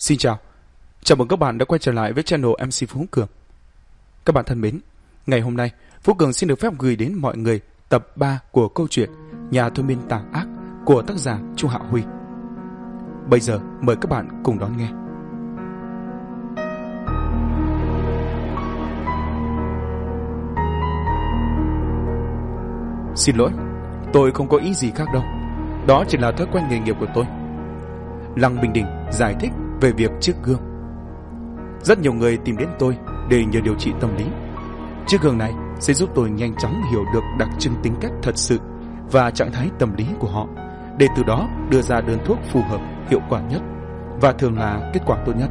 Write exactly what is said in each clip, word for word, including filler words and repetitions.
Xin chào, chào mừng các bạn đã quay trở lại với channel em xê Phú Cường. Các bạn thân mến, ngày hôm nay Phú Cường xin được phép gửi đến mọi người tập ba của câu chuyện Nhà thôi miên tà ác của tác giả Chu Hạo Huy. Bây giờ mời các bạn cùng đón nghe. Xin lỗi, tôi không có ý gì khác đâu. Đó chỉ là thói quen nghề nghiệp của tôi. Lăng Bình Đình giải thích về việc chiếc gương. Rất nhiều người tìm đến tôi để nhờ điều trị tâm lý. Chiếc gương này sẽ giúp tôi nhanh chóng hiểu được đặc trưng tính cách thật sự và trạng thái tâm lý của họ, để từ đó đưa ra đơn thuốc phù hợp, hiệu quả nhất và thường là kết quả tốt nhất.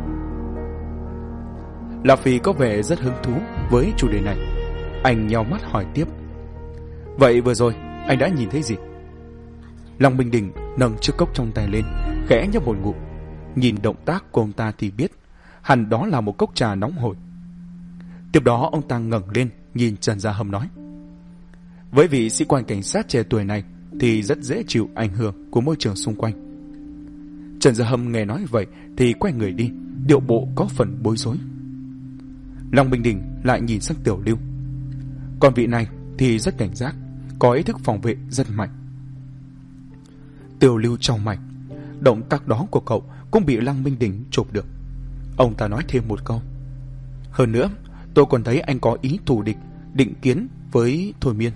La Phi có vẻ rất hứng thú với chủ đề này. Anh nheo mắt hỏi tiếp: Vậy vừa rồi anh đã nhìn thấy gì? Lăng Bình Đình nâng chiếc cốc trong tay lên, khẽ nhấp một ngụm. Nhìn động tác của ông ta thì biết hẳn đó là một cốc trà nóng hổi. Tiếp đó ông ta ngẩng lên nhìn Trần Gia Hâm nói: Với vị sĩ quan cảnh sát trẻ tuổi này thì rất dễ chịu ảnh hưởng của môi trường xung quanh. Trần Gia Hâm nghe nói vậy thì quay người đi, điệu bộ có phần bối rối. Lăng Bình Đình lại nhìn sang Tiểu Lưu. Còn vị này thì rất cảnh giác, có ý thức phòng vệ rất mạnh. Tiểu Lưu trong mạch, động tác đó của cậu cũng bị Lăng Bình Đình chụp được. Ông ta nói thêm một câu: Hơn nữa, tôi còn thấy anh có ý thù địch, định kiến với Thôi Miên.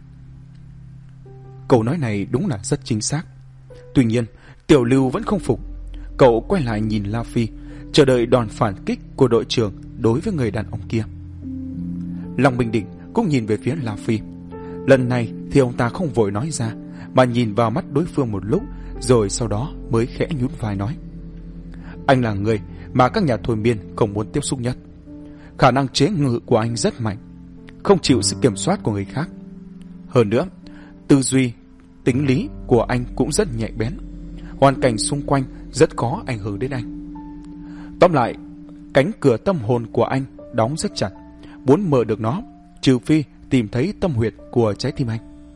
Câu nói này đúng là rất chính xác. Tuy nhiên, Tiểu Lưu vẫn không phục. Cậu quay lại nhìn La Phi, chờ đợi đòn phản kích của đội trưởng đối với người đàn ông kia. Lăng Bình Đình cũng nhìn về phía La Phi. Lần này thì ông ta không vội nói ra, mà nhìn vào mắt đối phương một lúc, rồi sau đó mới khẽ nhún vai nói: Anh là người mà các nhà thôi miên không muốn tiếp xúc nhất. Khả năng chế ngự của anh rất mạnh, không chịu sự kiểm soát của người khác. Hơn nữa, tư duy, tính lý của anh cũng rất nhạy bén. Hoàn cảnh xung quanh rất có ảnh hưởng đến anh. Tóm lại, cánh cửa tâm hồn của anh đóng rất chặt. Muốn mở được nó, trừ phi tìm thấy tâm huyệt của trái tim anh.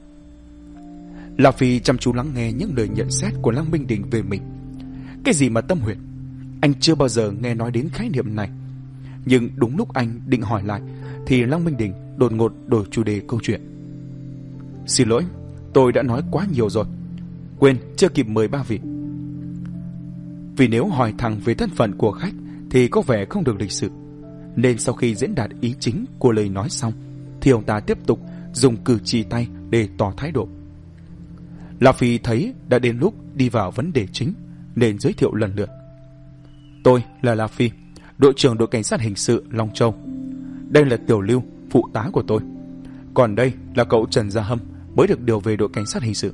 La Phi chăm chú lắng nghe những lời nhận xét của Lăng Bình Đình về mình. Cái gì mà tâm huyệt? Anh chưa bao giờ nghe nói đến khái niệm này. Nhưng đúng lúc anh định hỏi lại thì Lăng Bình Đình đột ngột đổi chủ đề câu chuyện. Xin lỗi, tôi đã nói quá nhiều rồi. Quên, chưa kịp mời ba vị. Vì nếu hỏi thẳng về thân phận của khách thì có vẻ không được lịch sự, nên sau khi diễn đạt ý chính của lời nói xong thì ông ta tiếp tục dùng cử chỉ tay để tỏ thái độ. La Phi thấy đã đến lúc đi vào vấn đề chính, nên giới thiệu lần lượt. Tôi là La Phi, đội trưởng đội cảnh sát hình sự Long Châu. Đây là Tiểu Lưu, phụ tá của tôi. Còn đây là cậu Trần Gia Hâm, mới được điều về đội cảnh sát hình sự.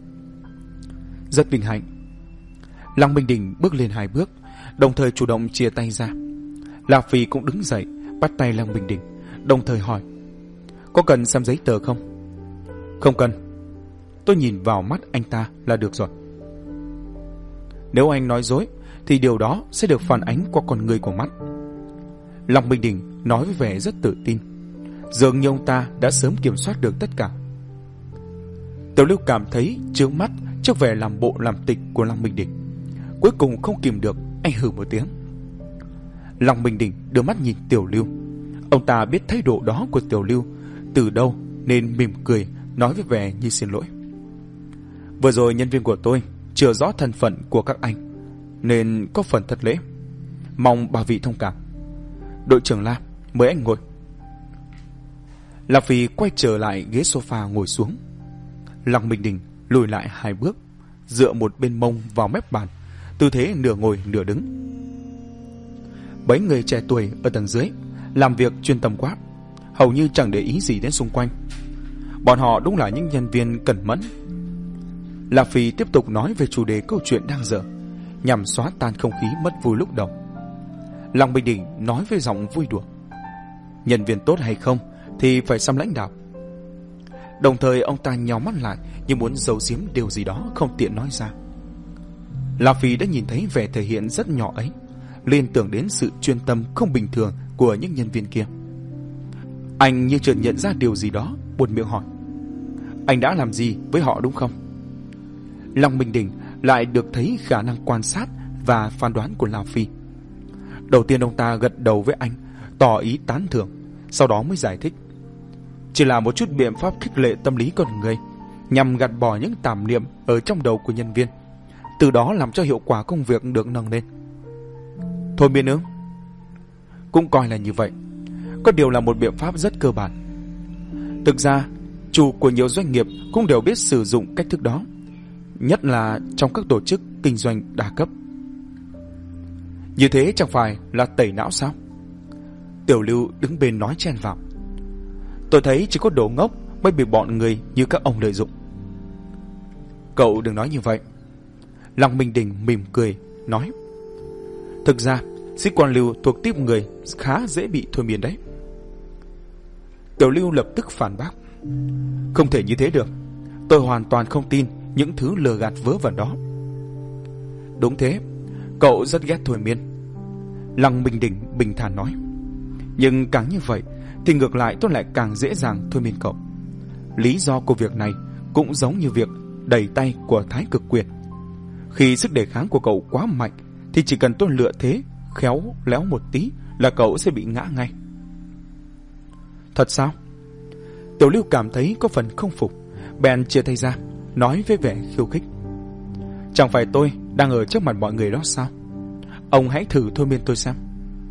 Rất vinh hạnh. Lăng Bình Đình bước lên hai bước, đồng thời chủ động chia tay ra. La Phi cũng đứng dậy, bắt tay Lăng Bình Đình, đồng thời hỏi: Có cần xem giấy tờ không? Không cần. Tôi nhìn vào mắt anh ta là được rồi. Nếu anh nói dối thì điều đó sẽ được phản ánh qua con người của mắt. Lăng Bình Đình nói với vẻ rất tự tin, dường như ông ta đã sớm kiểm soát được tất cả. Tiểu Lưu cảm thấy chướng mắt trước vẻ làm bộ làm tịch của Lăng Bình Đình. Cuối cùng không kìm được, anh hừ một tiếng. Lăng Bình Đình đưa mắt nhìn Tiểu Lưu. Ông ta biết thái độ đó của Tiểu Lưu từ đâu, nên mỉm cười nói với vẻ như xin lỗi. Vừa rồi nhân viên của tôi chưa rõ thân phận của các anh, nên có phần thất lễ. Mong bà vị thông cảm. Đội trưởng La, mời anh ngồi. La Phi quay trở lại ghế sofa ngồi xuống. Lăng Bình Đình lùi lại hai bước, dựa một bên mông vào mép bàn, tư thế nửa ngồi nửa đứng. Mấy người trẻ tuổi ở tầng dưới làm việc chuyên tâm quá, hầu như chẳng để ý gì đến xung quanh. Bọn họ đúng là những nhân viên cẩn mẫn. La Phi tiếp tục nói về chủ đề câu chuyện đang dở, nhằm xóa tan không khí mất vui lúc đầu. Lăng Bình Đình nói với giọng vui đùa: Nhân viên tốt hay không thì phải xem lãnh đạo. Đồng thời ông ta nhíu mắt lại như muốn giấu giếm điều gì đó không tiện nói ra. La Phi đã nhìn thấy vẻ thể hiện rất nhỏ ấy, liên tưởng đến sự chuyên tâm không bình thường của những nhân viên kia. Anh như chợt nhận ra điều gì đó, buột miệng hỏi: Anh đã làm gì với họ đúng không? Lăng Bình Đình lại được thấy khả năng quan sát và phán đoán của La Phi. Đầu tiên ông ta gật đầu với anh, tỏ ý tán thưởng, sau đó mới giải thích. Chỉ là một chút biện pháp khích lệ tâm lý con người, nhằm gạt bỏ những tạp niệm ở trong đầu của nhân viên, từ đó làm cho hiệu quả công việc được nâng lên. Thôi miên ư? Cũng coi là như vậy. Có điều là một biện pháp rất cơ bản. Thực ra, chủ của nhiều doanh nghiệp cũng đều biết sử dụng cách thức đó, nhất là trong các tổ chức kinh doanh đa cấp. Như thế chẳng phải là tẩy não sao? Tiểu Lưu đứng bên nói chen vào. Tôi thấy chỉ có đồ ngốc mới bị bọn người như các ông lợi dụng. Cậu đừng nói như vậy. Lăng Minh Đình mỉm cười nói. Thực ra sĩ quan Lưu thuộc tiếp người khá dễ bị thôi miên đấy. Tiểu Lưu lập tức phản bác. Không thể như thế được. Tôi hoàn toàn không tin những thứ lừa gạt vớ vẩn đó. Đúng thế, cậu rất ghét thôi miên. Lăng Minh Đình bình thản nói. Nhưng càng như vậy thì ngược lại tôi lại càng dễ dàng thôi miên cậu. Lý do của việc này cũng giống như việc đẩy tay của Thái Cực Quyền. Khi sức đề kháng của cậu quá mạnh thì chỉ cần tôi lựa thế khéo léo một tí là cậu sẽ bị ngã ngay. Thật sao? Tiểu Lưu cảm thấy có phần không phục, bèn chia tay ra, nói với vẻ khiêu khích. Chẳng phải tôi đang ở trước mặt mọi người đó sao? Ông hãy thử thôi miên tôi xem.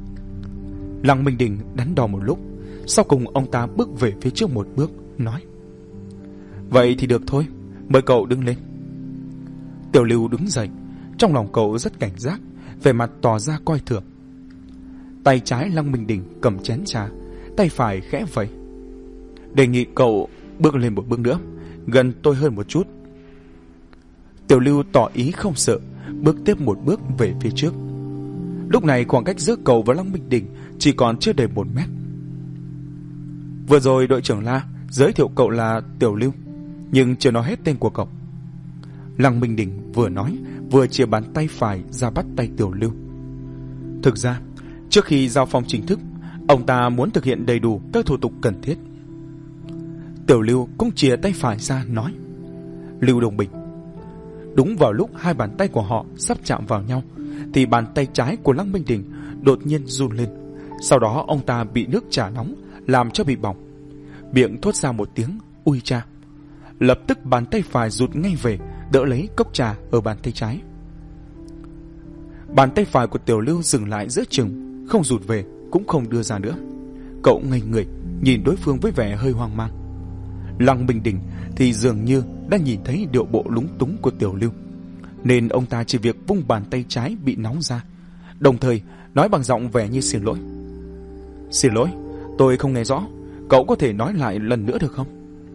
Lăng Minh Đình đắn đo một lúc, sau cùng ông ta bước về phía trước một bước, nói. Vậy thì được thôi, mời cậu đứng lên. Tiểu Lưu đứng dậy, trong lòng cậu rất cảnh giác, vẻ mặt tỏ ra coi thường. Tay trái Lăng Minh Đình cầm chén trà, tay phải khẽ vẫy. Đề nghị cậu bước lên một bước nữa, gần tôi hơn một chút. Tiểu Lưu tỏ ý không sợ, bước tiếp một bước về phía trước. Lúc này khoảng cách giữa cậu và Lăng Minh Đình chỉ còn chưa đầy một mét. Vừa rồi đội trưởng La giới thiệu cậu là Tiểu Lưu, nhưng chưa nói hết tên của cậu. Lăng Minh Đình vừa nói vừa chia bàn tay phải ra bắt tay Tiểu Lưu. Thực ra trước khi giao phong chính thức, ông ta muốn thực hiện đầy đủ các thủ tục cần thiết. Tiểu Lưu cũng chia tay phải ra nói. Lưu Đồng Bình. Đúng vào lúc hai bàn tay của họ sắp chạm vào nhau thì bàn tay trái của Lăng Minh Đình đột nhiên run lên. Sau đó ông ta bị nước trà nóng làm cho bị bỏng, miệng thốt ra một tiếng ui cha. Lập tức bàn tay phải rụt ngay về, đỡ lấy cốc trà ở bàn tay trái. Bàn tay phải của Tiểu Lưu dừng lại giữa chừng, không rụt về cũng không đưa ra nữa. Cậu ngây người nhìn đối phương với vẻ hơi hoang mang. Lăng Minh Đình thì dường như đã nhìn thấy điệu bộ lúng túng của Tiểu Lưu, nên ông ta chỉ việc vung bàn tay trái bị nóng ra, đồng thời nói bằng giọng vẻ như xin lỗi. Xin lỗi, tôi không nghe rõ, cậu có thể nói lại lần nữa được không?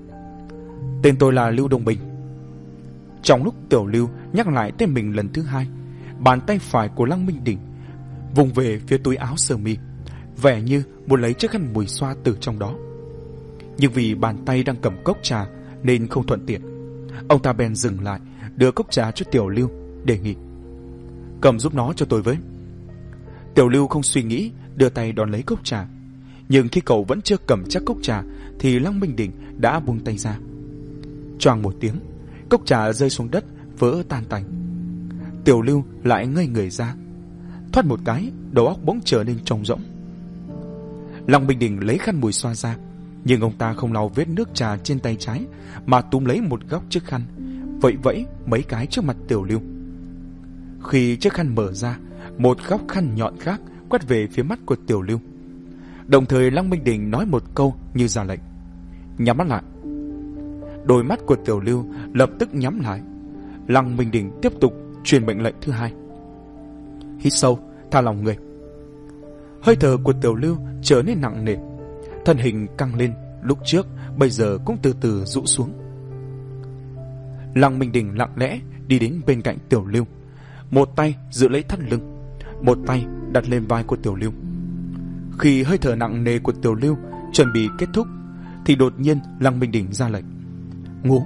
Tên tôi là Lưu Đồng Bình. Trong lúc Tiểu Lưu nhắc lại tên mình lần thứ hai, bàn tay phải của Lăng Minh Đình vùng về phía túi áo sơ mi, vẻ như muốn lấy chiếc khăn mùi xoa từ trong đó. Nhưng vì bàn tay đang cầm cốc trà nên không thuận tiện, ông ta bèn dừng lại, đưa cốc trà cho Tiểu Lưu, đề nghị. Cầm giúp nó cho tôi với. Tiểu Lưu không suy nghĩ, đưa tay đón lấy cốc trà. Nhưng khi cậu vẫn chưa cầm chắc cốc trà thì Lăng Minh Đình đã buông tay ra. Choàng một tiếng, cốc trà rơi xuống đất, vỡ tan tành. Tiểu Lưu lại ngây người ra. Thoát một cái, đầu óc bỗng trở nên trống rỗng. Lăng Minh Đình lấy khăn mùi xoa ra, nhưng ông ta không lau vết nước trà trên tay trái, mà túm lấy một góc chiếc khăn, vẫy vẫy mấy cái trước mặt Tiểu Lưu. Khi chiếc khăn mở ra, một góc khăn nhọn khác quét về phía mắt của Tiểu Lưu. Đồng thời Lăng Minh Đình nói một câu như ra lệnh. Nhắm mắt lại. Đôi mắt của Tiểu Lưu lập tức nhắm lại. Lăng Minh Đình tiếp tục truyền mệnh lệnh thứ hai. Hít sâu, thả lỏng người. Hơi thở của Tiểu Lưu trở nên nặng nề, thân hình căng lên, lúc trước bây giờ cũng từ từ rũ xuống. Lăng Minh Đình lặng lẽ đi đến bên cạnh Tiểu Lưu, một tay giữ lấy thắt lưng, một tay đặt lên vai của Tiểu Lưu. Khi hơi thở nặng nề của Tiểu Lưu chuẩn bị kết thúc thì đột nhiên Lăng Minh Đình ra lệnh. Ngủ.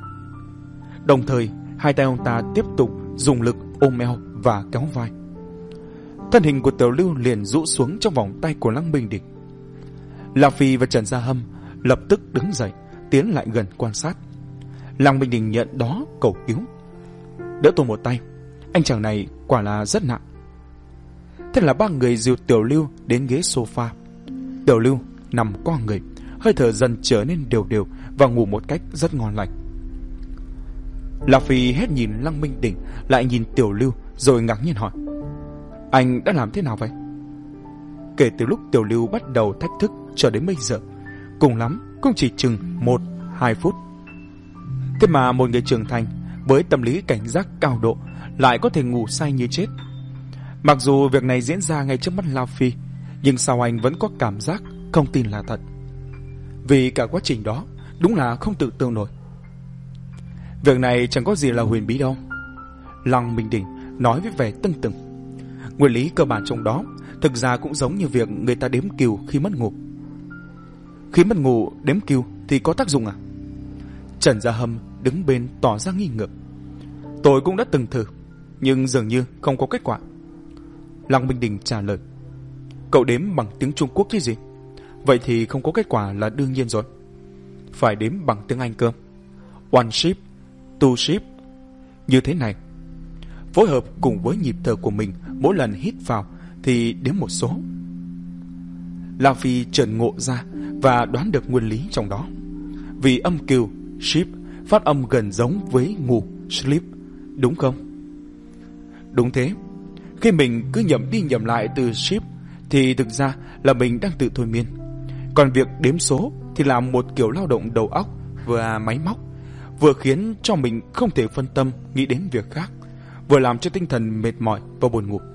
Đồng thời hai tay ông ta tiếp tục dùng lực ôm eo và kéo vai. Thân hình của Tiểu Lưu liền rũ xuống trong vòng tay của Lăng Minh Đình. La Phi và Trần Gia Hâm lập tức đứng dậy, tiến lại gần quan sát. Lăng Minh Đình nhận đó cầu cứu. Đỡ tôi một tay, anh chàng này quả là rất nặng. Thế là ba người dìu Tiểu Lưu đến ghế sofa. Tiểu Lưu nằm qua người, hơi thở dần trở nên đều đều và ngủ một cách rất ngon lành. La Phi hết nhìn Lăng Minh Đỉnh lại nhìn Tiểu Lưu rồi ngạc nhiên hỏi: Anh đã làm thế nào vậy? Kể từ lúc Tiểu Lưu bắt đầu thách thức cho đến bây giờ, cùng lắm cũng chỉ chừng một hai phút. Thế mà một người trưởng thành với tâm lý cảnh giác cao độ lại có thể ngủ say như chết. Mặc dù việc này diễn ra ngay trước mắt La Phi, nhưng sao anh vẫn có cảm giác không tin là thật. Vì cả quá trình đó đúng là không tự tưởng nổi. Việc này chẳng có gì là huyền bí đâu, Lăng Minh Đỉnh nói với vẻ tưng tửng. Nguyên lý cơ bản trong đó thực ra cũng giống như việc người ta đếm cừu khi mất ngủ. Khi mất ngủ đếm cừu thì có tác dụng à? Trần Gia Hâm đứng bên tỏ ra nghi ngờ. Tôi cũng đã từng thử, nhưng dường như không có kết quả. Lăng Minh Đỉnh trả lời. Cậu đếm bằng tiếng Trung Quốc chứ gì? Vậy thì không có kết quả là đương nhiên rồi. Phải đếm bằng tiếng Anh cơ. One ship, two ship. Như thế này. Phối hợp cùng với nhịp thở của mình, mỗi lần hít vào thì đếm một số. La Phi chợt ngộ ra và đoán được nguyên lý trong đó. Vì âm cừu ship phát âm gần giống với ngủ sleep, đúng không? Đúng thế. Khi mình cứ nhẩm đi nhẩm lại từ ship thì thực ra là mình đang tự thôi miên. Còn việc đếm số thì là một kiểu lao động đầu óc và máy móc, vừa khiến cho mình không thể phân tâm nghĩ đến việc khác, vừa làm cho tinh thần mệt mỏi và buồn ngủ.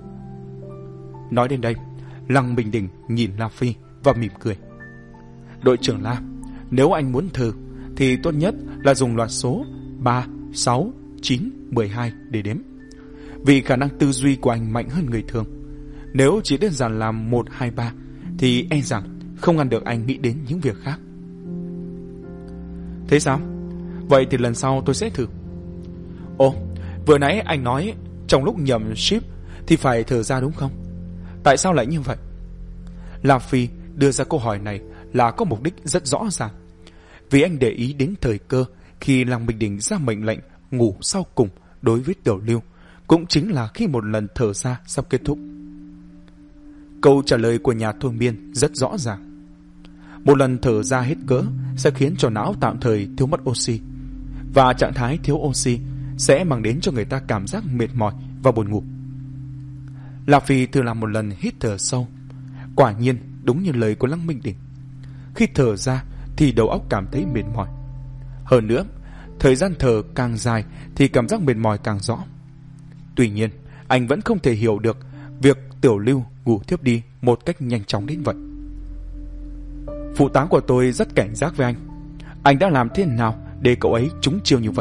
Nói đến đây, Lăng Minh Đỉnh nhìn La Phi và mỉm cười. Đội trưởng La, nếu anh muốn thử thì tốt nhất là dùng loạt số ba, sáu, chín, mười hai để đếm. Vì khả năng tư duy của anh mạnh hơn người thường. Nếu chỉ đơn giản là một, hai, ba thì e rằng không ngăn được anh nghĩ đến những việc khác. Thế sao? Vậy thì lần sau tôi sẽ thử. Ồ, vừa nãy anh nói trong lúc nhầm ship thì phải thở ra đúng không? Tại sao lại như vậy? La Phi đưa ra câu hỏi này là có mục đích rất rõ ràng. Vì anh để ý đến thời cơ khi Lăng Minh Đỉnh ra mệnh lệnh ngủ sau cùng đối với Tiểu Lưu, cũng chính là khi một lần thở ra sắp kết thúc. Câu trả lời của nhà thôi miên rất rõ ràng. Một lần thở ra hết cỡ sẽ khiến cho não tạm thời thiếu mất oxy, và trạng thái thiếu oxy sẽ mang đến cho người ta cảm giác mệt mỏi và buồn ngủ. La Phi thử làm một lần hít thở sâu. Quả nhiên đúng như lời của Lăng Minh Đỉnh. Khi thở ra thì đầu óc cảm thấy mệt mỏi. Hơn nữa, thời gian thở càng dài thì cảm giác mệt mỏi càng rõ. Tuy nhiên, anh vẫn không thể hiểu được việc Tiểu Lưu ngủ thiếp đi một cách nhanh chóng đến vậy. Phụ tá của tôi rất cảnh giác với anh. Anh đã làm thế nào để cậu ấy trúng chiêu như vậy?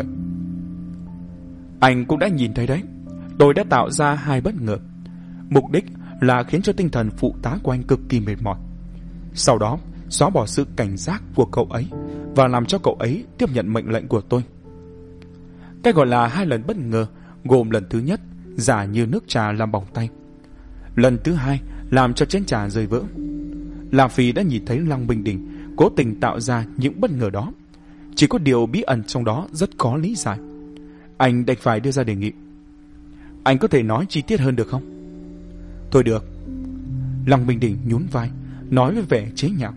Anh cũng đã nhìn thấy đấy. Tôi đã tạo ra hai bất ngờ. Mục đích là khiến cho tinh thần phụ tá của anh cực kỳ mệt mỏi. Sau đó, xóa bỏ sự cảnh giác của cậu ấy và làm cho cậu ấy tiếp nhận mệnh lệnh của tôi. Cái gọi là hai lần bất ngờ gồm lần thứ nhất giả như nước trà làm bỏng tay, lần thứ hai làm cho chén trà rơi vỡ. La Phi đã nhìn thấy Lăng Minh Đỉnh cố tình tạo ra những bất ngờ đó. Chỉ có điều bí ẩn trong đó rất khó lý giải. Anh đành phải đưa ra đề nghị. Anh có thể nói chi tiết hơn được không? Thôi được. Lăng Minh Đỉnh nhún vai, nói với vẻ chế nhạo.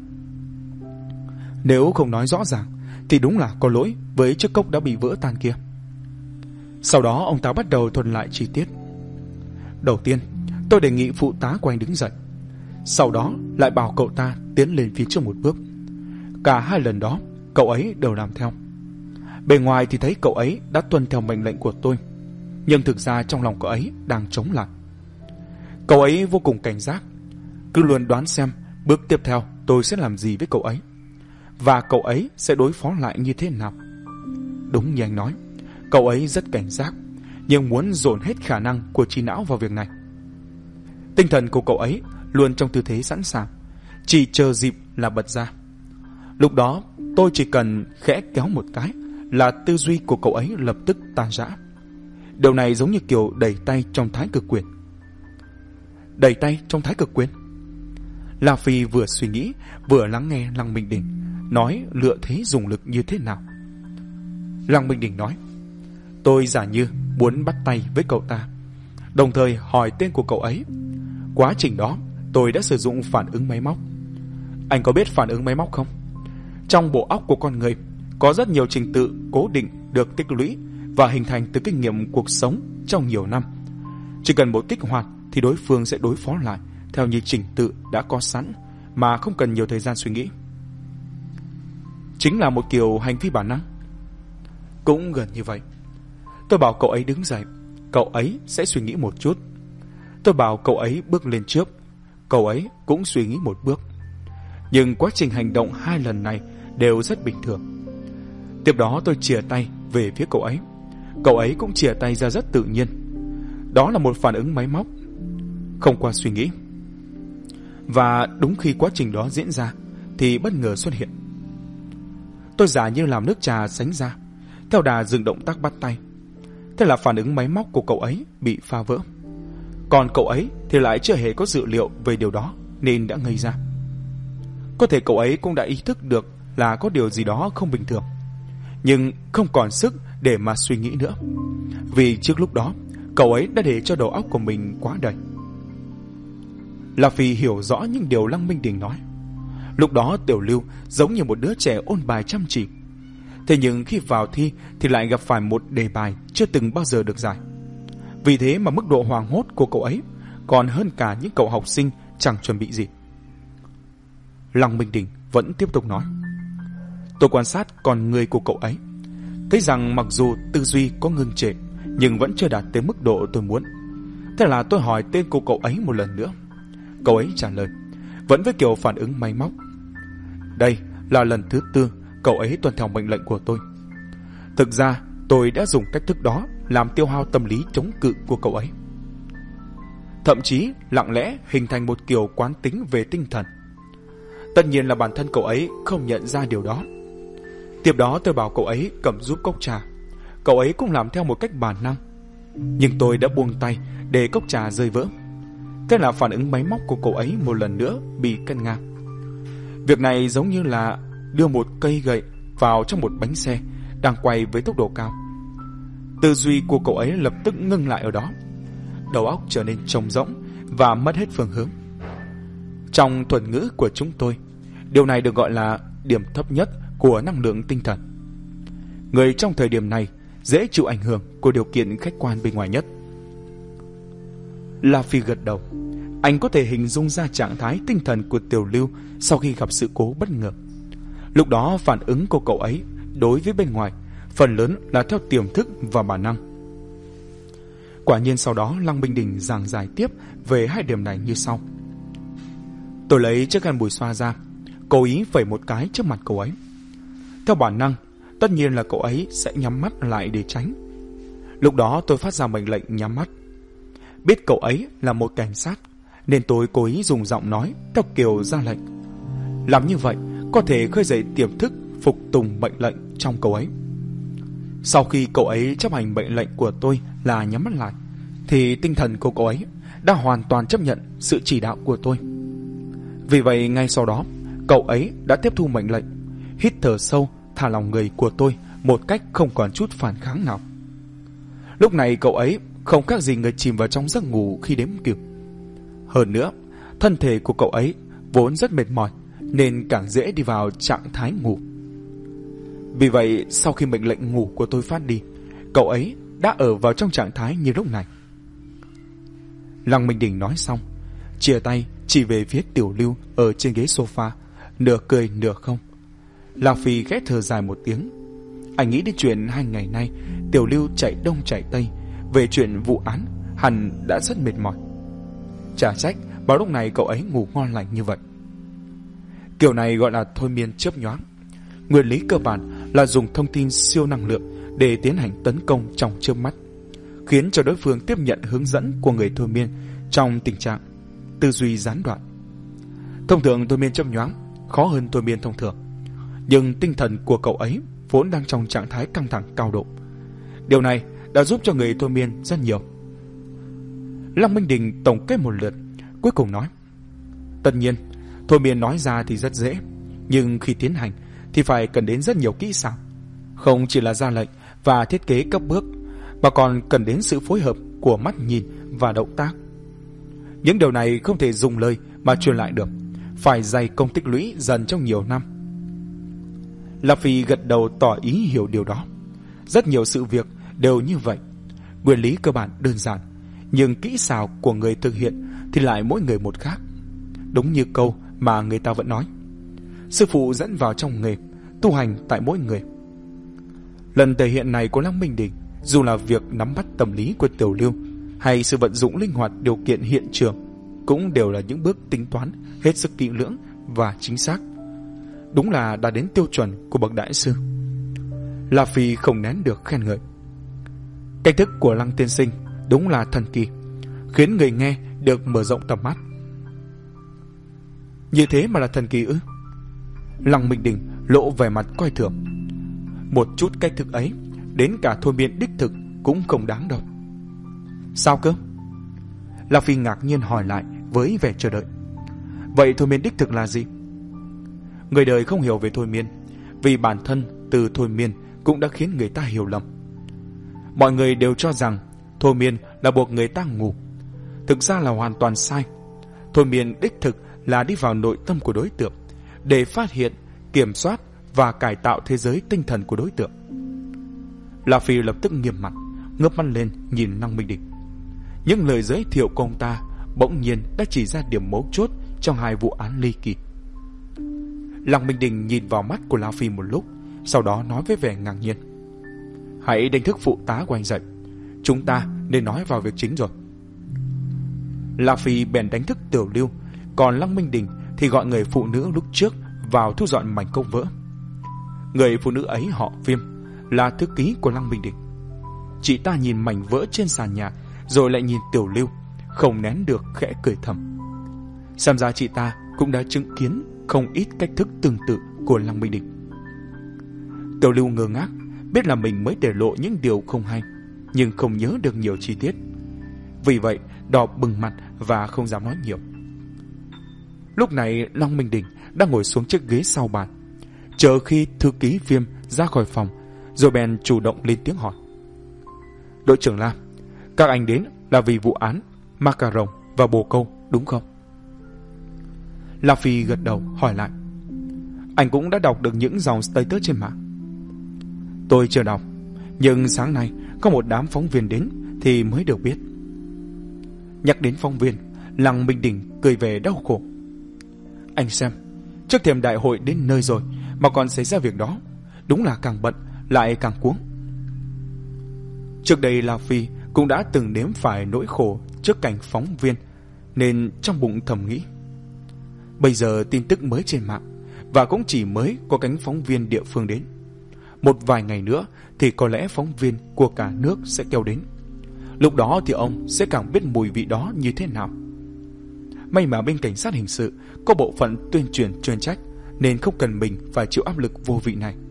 Nếu không nói rõ ràng thì đúng là có lỗi với chiếc cốc đã bị vỡ tan kia. Sau đó ông ta bắt đầu thuật lại chi tiết. Đầu tiên, tôi đề nghị phụ tá của anh đứng dậy. Sau đó lại bảo cậu ta tiến lên phía trước một bước. Cả hai lần đó cậu ấy đều làm theo. Bề ngoài thì thấy cậu ấy đã tuân theo mệnh lệnh của tôi, nhưng thực ra trong lòng cậu ấy đang chống lại. Cậu ấy vô cùng cảnh giác, cứ luôn đoán xem bước tiếp theo tôi sẽ làm gì với cậu ấy, và cậu ấy sẽ đối phó lại như thế nào. Đúng như anh nói, cậu ấy rất cảnh giác, nhưng muốn dồn hết khả năng của trí não vào việc này. Tinh thần của cậu ấy luôn trong tư thế sẵn sàng, chỉ chờ dịp là bật ra. Lúc đó tôi chỉ cần khẽ kéo một cái là tư duy của cậu ấy lập tức tan rã. Điều này giống như kiểu đẩy tay trong thái cực quyền. Đẩy tay trong thái cực quyền? La Phi vừa suy nghĩ vừa lắng nghe Lăng Minh Đỉnh nói lựa thế dùng lực như thế nào. Lăng Minh Đỉnh nói, tôi giả như muốn bắt tay với cậu ta, đồng thời hỏi tên của cậu ấy. Quá trình đó, tôi đã sử dụng phản ứng máy móc. Anh có biết phản ứng máy móc không? Trong bộ óc của con người có rất nhiều trình tự cố định được tích lũy và hình thành từ kinh nghiệm cuộc sống trong nhiều năm. Chỉ cần một kích hoạt thì đối phương sẽ đối phó lại theo như trình tự đã có sẵn mà không cần nhiều thời gian suy nghĩ. Chính là một kiểu hành vi bản năng. Cũng gần như vậy. Tôi bảo cậu ấy đứng dậy, cậu ấy sẽ suy nghĩ một chút. Tôi bảo cậu ấy bước lên trước, cậu ấy cũng suy nghĩ một bước. Nhưng quá trình hành động hai lần này đều rất bình thường. Tiếp đó tôi chìa tay về phía cậu ấy, cậu ấy cũng chìa tay ra rất tự nhiên. Đó là một phản ứng máy móc, không qua suy nghĩ. Và đúng khi quá trình đó diễn ra thì bất ngờ xuất hiện. Tôi giả như làm nước trà sánh ra, theo đà dừng động tác bắt tay. Thế là phản ứng máy móc của cậu ấy bị phá vỡ. Còn cậu ấy thì lại chưa hề có dự liệu về điều đó nên đã ngây ra. Có thể cậu ấy cũng đã ý thức được là có điều gì đó không bình thường, nhưng không còn sức để mà suy nghĩ nữa. Vì trước lúc đó, cậu ấy đã để cho đầu óc của mình quá đầy. Là vì hiểu rõ những điều Lăng Minh Đình nói. Lúc đó Tiểu Lưu giống như một đứa trẻ ôn bài chăm chỉ. Thế nhưng khi vào thi thì lại gặp phải một đề bài chưa từng bao giờ được giải. Vì thế mà mức độ hoảng hốt của cậu ấy còn hơn cả những cậu học sinh chẳng chuẩn bị gì. Lăng Minh Đình vẫn tiếp tục nói. Tôi quan sát con người của cậu ấy, thấy rằng mặc dù tư duy có ngưng trệ nhưng vẫn chưa đạt tới mức độ tôi muốn. Thế là tôi hỏi tên của cậu ấy một lần nữa. Cậu ấy trả lời, vẫn với kiểu phản ứng máy móc. Đây là lần thứ tư cậu ấy tuân theo mệnh lệnh của tôi. Thực ra tôi đã dùng cách thức đó làm tiêu hao tâm lý chống cự của cậu ấy, thậm chí lặng lẽ hình thành một kiểu quán tính về tinh thần. Tất nhiên là bản thân cậu ấy không nhận ra điều đó. Tiếp đó tôi bảo cậu ấy cầm giúp cốc trà. Cậu ấy cũng làm theo một cách bản năng. Nhưng tôi đã buông tay để cốc trà rơi vỡ. Thế là phản ứng máy móc của cậu ấy một lần nữa bị cắt ngang. Việc này giống như là đưa một cây gậy vào trong một bánh xe đang quay với tốc độ cao. Tư duy của cậu ấy lập tức ngưng lại ở đó. Đầu óc trở nên trống rỗng và mất hết phương hướng. Trong thuật ngữ của chúng tôi, điều này được gọi là điểm thấp nhất của năng lượng tinh thần. Người trong thời điểm này dễ chịu ảnh hưởng của điều kiện khách quan bên ngoài nhất. La Phi gật đầu. Anh có thể hình dung ra trạng thái tinh thần của Tiểu Lưu sau khi gặp sự cố bất ngờ. Lúc đó phản ứng của cậu ấy đối với bên ngoài phần lớn là theo tiềm thức và bản năng. Quả nhiên sau đó Lăng Minh Đình giảng giải tiếp về hai điểm này như sau. Tôi lấy chiếc khăn bùi xoa ra, cố ý phẩy một cái trước mặt cậu ấy. Theo bản năng, tất nhiên là cậu ấy sẽ nhắm mắt lại để tránh. Lúc đó tôi phát ra mệnh lệnh nhắm mắt. Biết cậu ấy là một cảnh sát nên tôi cố ý dùng giọng nói theo kiểu ra lệnh. Làm như vậy có thể khơi dậy tiềm thức phục tùng mệnh lệnh trong cậu ấy. Sau khi cậu ấy chấp hành mệnh lệnh của tôi là nhắm mắt lại, thì tinh thần của cậu ấy đã hoàn toàn chấp nhận sự chỉ đạo của tôi. Vì vậy ngay sau đó, cậu ấy đã tiếp thu mệnh lệnh, hít thở sâu, thả lỏng người của tôi một cách không còn chút phản kháng nào. Lúc này cậu ấy không khác gì người chìm vào trong giấc ngủ khi đếm cừu. Hơn nữa, thân thể của cậu ấy vốn rất mệt mỏi nên càng dễ đi vào trạng thái ngủ. Vì vậy sau khi mệnh lệnh ngủ của tôi phát đi, cậu ấy đã ở vào trong trạng thái như lúc này. Lăng Minh Đình nói xong, chia tay chỉ về phía Tiểu Lưu ở trên ghế sofa, nửa cười nửa không. Lạc Phi ghét thở dài một tiếng. Anh nghĩ đến chuyện hai ngày nay Tiểu Lưu chạy đông chạy tây, về chuyện vụ án hẳn đã rất mệt mỏi. Chả trách vào lúc này cậu ấy ngủ ngon lành như vậy. Kiểu này gọi là thôi miên chớp nhoáng. Nguyên lý cơ bản là dùng thông tin siêu năng lượng để tiến hành tấn công trong chớp mắt, khiến cho đối phương tiếp nhận hướng dẫn của người thôi miên trong tình trạng tư duy gián đoạn. Thông thường thôi miên chớp nhoáng khó hơn thôi miên thông thường, nhưng tinh thần của cậu ấy vốn đang trong trạng thái căng thẳng cao độ. Điều này đã giúp cho người thôi miên rất nhiều. Lăng Minh Đình tổng kết một lượt, cuối cùng nói: tất nhiên, thôi miên nói ra thì rất dễ, nhưng khi tiến hành thì phải cần đến rất nhiều kỹ xảo. Không chỉ là ra lệnh và thiết kế các bước, mà còn cần đến sự phối hợp của mắt nhìn và động tác. Những điều này không thể dùng lời mà truyền lại được, phải dày công tích lũy dần trong nhiều năm. La Phi gật đầu tỏ ý hiểu điều đó. Rất nhiều sự việc đều như vậy. Nguyên lý cơ bản đơn giản, nhưng kỹ xảo của người thực hiện thì lại mỗi người một khác. Đúng như câu mà người ta vẫn nói, sư phụ dẫn vào trong nghề, tu hành tại mỗi người. Lần thể hiện này của Lăng Minh Đỉnh, dù là việc nắm bắt tâm lý của Tiểu Lưu hay sự vận dụng linh hoạt điều kiện hiện trường, cũng đều là những bước tính toán hết sức kỹ lưỡng và chính xác. Đúng là đã đến tiêu chuẩn của bậc đại sư. La Phi không nén được khen ngợi. Cách thức của Lăng tiên sinh đúng là thần kỳ, khiến người nghe được mở rộng tầm mắt. Như thế mà là thần kỳ ư? Lăng Minh Đỉnh lộ vẻ mặt coi thường. Một chút cách thức ấy, đến cả thôi miên đích thực cũng không đáng đâu. Sao cơ? La Phi ngạc nhiên hỏi lại với vẻ chờ đợi. Vậy thôi miên đích thực là gì? Người đời không hiểu về thôi miên, vì bản thân từ thôi miên cũng đã khiến người ta hiểu lầm. Mọi người đều cho rằng thôi miên là buộc người ta ngủ. Thực ra là hoàn toàn sai. Thôi miên đích thực là đi vào nội tâm của đối tượng để phát hiện, kiểm soát và cải tạo thế giới tinh thần của đối tượng. La Phi lập tức nghiêm mặt, ngước mắt lên nhìn Lăng Minh Đỉnh. Những lời giới thiệu của ông ta bỗng nhiên đã chỉ ra điểm mấu chốt trong hai vụ án ly kỳ. Lăng Minh Đỉnh nhìn vào mắt của La Phi một lúc, sau đó nói với vẻ ngạc nhiên: Hãy đánh thức phụ tá của anh dậy, chúng ta nên nói vào việc chính rồi. La Phi bèn đánh thức Tiểu Lưu, còn Lăng Minh Đỉnh thì gọi người phụ nữ lúc trước vào thu dọn mảnh công vỡ. Người phụ nữ ấy họ Viêm, là thư ký của Lăng Minh Đỉnh. Chị ta nhìn mảnh vỡ trên sàn nhà, rồi lại nhìn Tiểu Lưu, không nén được khẽ cười thầm. Xem ra chị ta cũng đã chứng kiến không ít cách thức tương tự của Lăng Minh Đỉnh. Tiểu Lưu ngơ ngác, biết là mình mới để lộ những điều không hay, nhưng không nhớ được nhiều chi tiết. Vì vậy đỏ bừng mặt và không dám nói nhiều. Lúc này Lăng Minh Đỉnh đang ngồi xuống chiếc ghế sau bàn, chờ khi thư ký Viêm ra khỏi phòng, rồi bèn chủ động lên tiếng hỏi: Đội trưởng Lam, các anh đến là vì vụ án Macaron và bồ câu đúng không? La Phi gật đầu hỏi lại: Anh cũng đã đọc được những dòng status trên mạng? Tôi chưa đọc, nhưng sáng nay có một đám phóng viên đến thì mới được biết. Nhắc đến phóng viên, Lăng Minh Đỉnh cười về đau khổ. Anh xem, trước thềm đại hội đến nơi rồi mà còn xảy ra việc đó, đúng là càng bận lại càng cuống. Trước đây La Phi cũng đã từng nếm phải nỗi khổ trước cảnh phóng viên, nên trong bụng thầm nghĩ, bây giờ tin tức mới trên mạng, và cũng chỉ mới có cánh phóng viên địa phương đến. Một vài ngày nữa thì có lẽ phóng viên của cả nước sẽ kéo đến. Lúc đó thì ông sẽ càng biết mùi vị đó như thế nào. May mà bên cảnh sát hình sự có bộ phận tuyên truyền chuyên trách, nên không cần mình phải chịu áp lực vô vị này.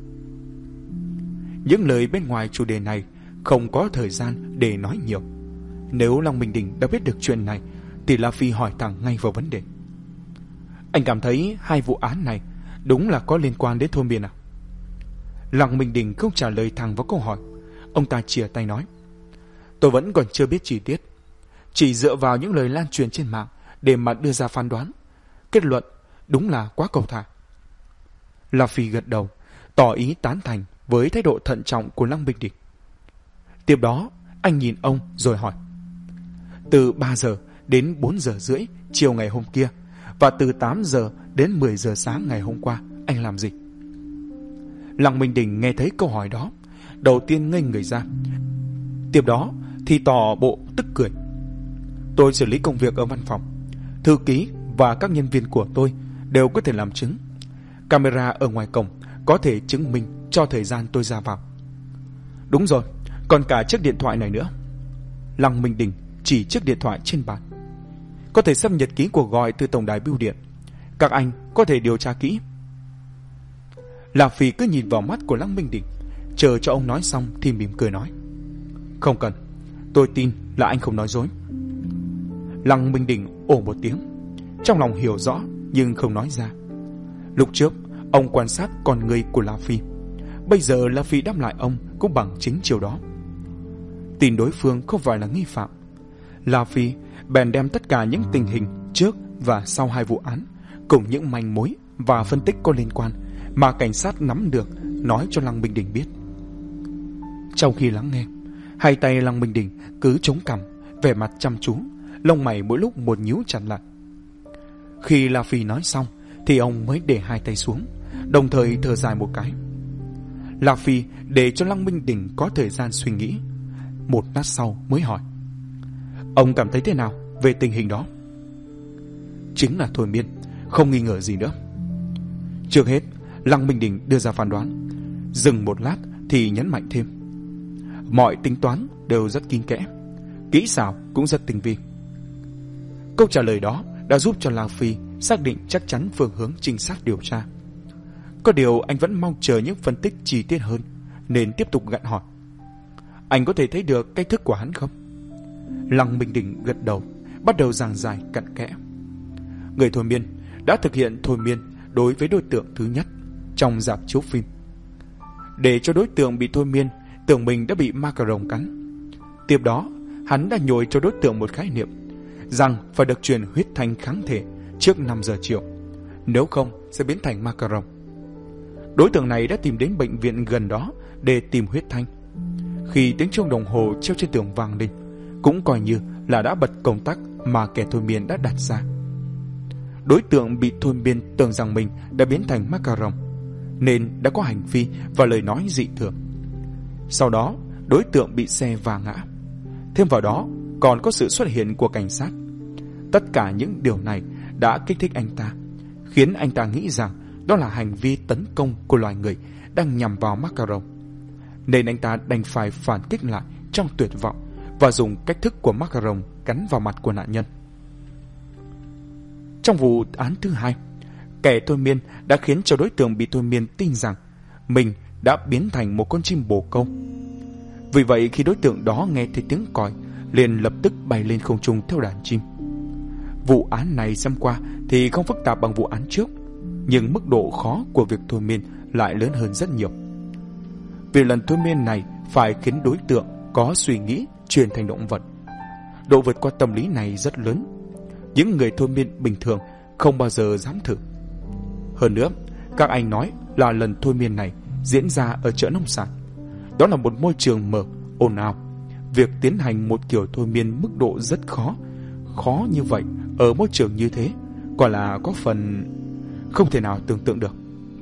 Những lời bên ngoài chủ đề này không có thời gian để nói nhiều. Nếu Lăng Minh Đỉnh đã biết được chuyện này thì La Phi hỏi thẳng ngay vào vấn đề. Anh cảm thấy hai vụ án này đúng là có liên quan đến thôi miên à? Lăng Minh Đỉnh không trả lời thẳng vào câu hỏi. Ông ta chìa tay nói: Tôi vẫn còn chưa biết chi tiết, chỉ dựa vào những lời lan truyền trên mạng để mà đưa ra phán đoán, kết luận đúng là quá cầu thả. La Phi gật đầu, tỏ ý tán thành với thái độ thận trọng của Lăng Minh Đỉnh. Tiếp đó anh nhìn ông rồi hỏi: Từ ba giờ đến bốn giờ rưỡi chiều ngày hôm kia, và từ tám giờ đến mười giờ sáng ngày hôm qua, anh làm gì? Lăng Minh Đỉnh nghe thấy câu hỏi đó, đầu tiên ngây người ra, tiếp đó thì tỏ bộ tức cười. Tôi xử lý công việc ở văn phòng, thư ký và các nhân viên của tôi đều có thể làm chứng. Camera ở ngoài cổng có thể chứng minh cho thời gian tôi ra vào. Đúng rồi, còn cả chiếc điện thoại này nữa. Lăng Minh Đỉnh chỉ chiếc điện thoại trên bàn. Có thể xem nhật ký cuộc gọi từ tổng đài bưu điện. Các anh có thể điều tra kỹ. La Phi cứ nhìn vào mắt của Lăng Minh Đỉnh, chờ cho ông nói xong thì mỉm cười nói: Không cần, tôi tin là anh không nói dối. Lăng Minh Đỉnh ồ một tiếng, trong lòng hiểu rõ nhưng không nói ra. Lúc trước ông quan sát con người của La Phi, bây giờ La Phi đáp lại ông cũng bằng chính chiều đó. Tin đối phương không phải là nghi phạm. La Phi bèn đem tất cả những tình hình trước và sau hai vụ án cùng những manh mối và phân tích có liên quan mà cảnh sát nắm được nói cho Lăng Minh Đình biết. Trong khi lắng nghe, hai tay Lăng Minh Đình cứ chống cằm, vẻ mặt chăm chú, lông mày mỗi lúc một nhíu chặt lại. Khi La Phi nói xong thì ông mới để hai tay xuống, đồng thời thở dài một cái. La Phi để cho Lăng Minh Đình có thời gian suy nghĩ, một lát sau mới hỏi: ông cảm thấy thế nào về tình hình đó? Chính là thôi miên, không nghi ngờ gì nữa. Trước hết, Lăng Minh Đình đưa ra phán đoán, dừng một lát thì nhấn mạnh thêm: mọi tính toán đều rất kín kẽ, kỹ xảo cũng rất tinh vi. Câu trả lời đó đã giúp cho La Phi xác định chắc chắn phương hướng trinh sát điều tra. Có điều anh vẫn mong chờ những phân tích chi tiết hơn, nên tiếp tục gặng hỏi: anh có thể thấy được cách thức của hắn không? Lăng Minh Đình gật đầu, bắt đầu giảng giải cặn kẽ. Người thôi miên đã thực hiện thôi miên đối với đối tượng thứ nhất trong rạp chiếu phim, để cho đối tượng bị thôi miên tưởng mình đã bị ma cà rồng cắn. Tiếp đó, hắn đã nhồi cho đối tượng một khái niệm rằng phải được truyền huyết thanh kháng thể trước năm giờ chiều, nếu không sẽ biến thành ma cà rồng. Đối tượng này đã tìm đến bệnh viện gần đó để tìm huyết thanh. Khi tiếng chuông đồng hồ treo trên tường vang lên, cũng coi như là đã bật công tắc mà kẻ thôi miên đã đặt ra. Đối tượng bị thôi miên tưởng rằng mình đã biến thành ma cà rồng, nên đã có hành vi và lời nói dị thường. Sau đó, đối tượng bị xe va ngã. Thêm vào đó, còn có sự xuất hiện của cảnh sát. Tất cả những điều này đã kích thích anh ta, khiến anh ta nghĩ rằng đó là hành vi tấn công của loài người đang nhằm vào ma cà rồng. Nên anh ta đành phải phản kích lại trong tuyệt vọng và dùng cách thức của ma cà rồng cắn vào mặt của nạn nhân. Trong vụ án thứ hai, kẻ thôi miên đã khiến cho đối tượng bị thôi miên tin rằng mình đã biến thành một con chim bồ câu. Vì vậy khi đối tượng đó nghe thấy tiếng còi, liền lập tức bay lên không trung theo đàn chim. Vụ án này xem qua thì không phức tạp bằng vụ án trước, nhưng mức độ khó của việc thôi miên lại lớn hơn rất nhiều. Vì lần thôi miên này phải khiến đối tượng có suy nghĩ chuyển thành động vật. Độ vượt qua tâm lý này rất lớn. Những người thôi miên bình thường không bao giờ dám thử. Hơn nữa, các anh nói là lần thôi miên này diễn ra ở chợ nông sản. Đó là một môi trường mở, ồn ào. Việc tiến hành một kiểu thôi miên mức độ rất khó. Khó như vậy ở môi trường như thế, quả là có phần không thể nào tưởng tượng được.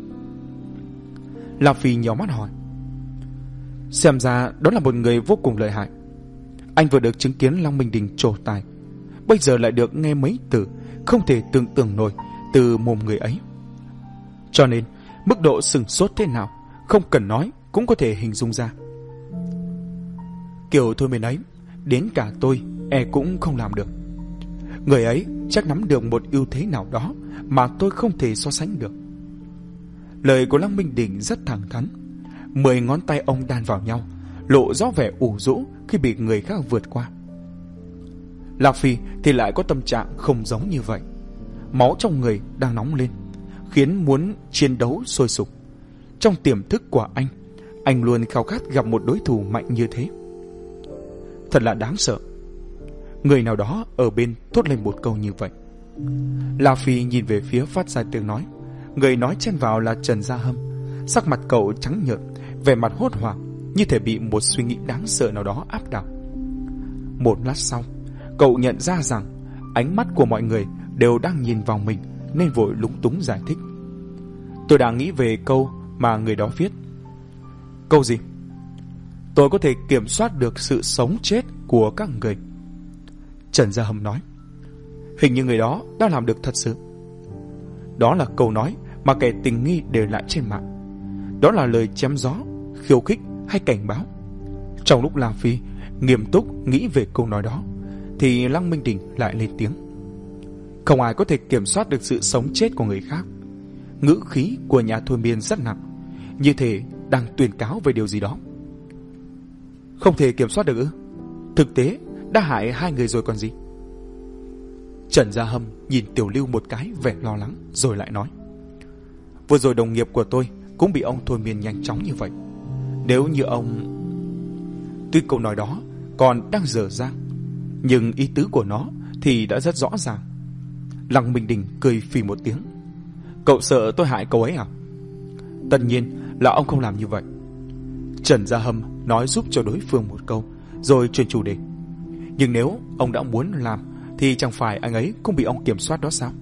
La Phi nhíu mắt hỏi: xem ra đó là một người vô cùng lợi hại. Anh vừa được chứng kiến Lăng Minh Đình trổ tài, bây giờ lại được nghe mấy từ không thể tưởng tượng nổi từ mồm người ấy. Cho nên mức độ sửng sốt thế nào không cần nói cũng có thể hình dung ra. Kiểu thôi miên ấy, đến cả tôi e cũng không làm được. Người ấy chắc nắm được một ưu thế nào đó mà tôi không thể so sánh được. Lời của Lăng Minh Đình rất thẳng thắn. Mười ngón tay ông đan vào nhau, lộ rõ vẻ ủ rũ khi bị người khác vượt qua. La Phi thì lại có tâm trạng không giống như vậy. Máu trong người đang nóng lên, khiến muốn chiến đấu sôi sục. Trong tiềm thức của anh, anh luôn khao khát gặp một đối thủ mạnh như thế. Thật là đáng sợ. Người nào đó ở bên thốt lên một câu như vậy. La Phi nhìn về phía phát ra tiếng nói. Người nói chen vào là Trần Gia Hâm. Sắc mặt cậu trắng nhợt, vẻ mặt hốt hoảng, như thể bị một suy nghĩ đáng sợ nào đó áp đảo. Một lát sau, cậu nhận ra rằng ánh mắt của mọi người đều đang nhìn vào mình, nên vội lúng túng giải thích: tôi đang nghĩ về câu mà người đó viết. Câu gì? Tôi có thể kiểm soát được sự sống chết của các người. Trần Gia Hâm nói: hình như người đó đã làm được thật sự. Đó là câu nói mà kẻ tình nghi để lại trên mạng. Đó là lời chém gió, khiêu khích hay cảnh báo. Trong lúc La Phi nghiêm túc nghĩ về câu nói đó, thì Lăng Minh Đình lại lên tiếng: không ai có thể kiểm soát được sự sống chết của người khác. Ngữ khí của nhà thôi miên rất nặng, như thể đang tuyên cáo về điều gì đó. Không thể kiểm soát được ư? Thực tế đã hại hai người rồi còn gì. Trần Gia Hâm nhìn Tiểu Lưu một cái vẻ lo lắng, rồi lại nói: vừa rồi đồng nghiệp của tôi cũng bị ông thôi miên nhanh chóng như vậy. Nếu như ông... Tuy câu nói đó còn đang dở dang, nhưng ý tứ của nó thì đã rất rõ ràng. Lăng Minh Đình cười phì một tiếng. Cậu sợ tôi hại cậu ấy à? Tất nhiên là ông không làm như vậy. Trần Gia Hâm nói giúp cho đối phương một câu, rồi chuyển chủ đề. Nhưng nếu ông đã muốn làm thì chẳng phải anh ấy cũng bị ông kiểm soát đó sao?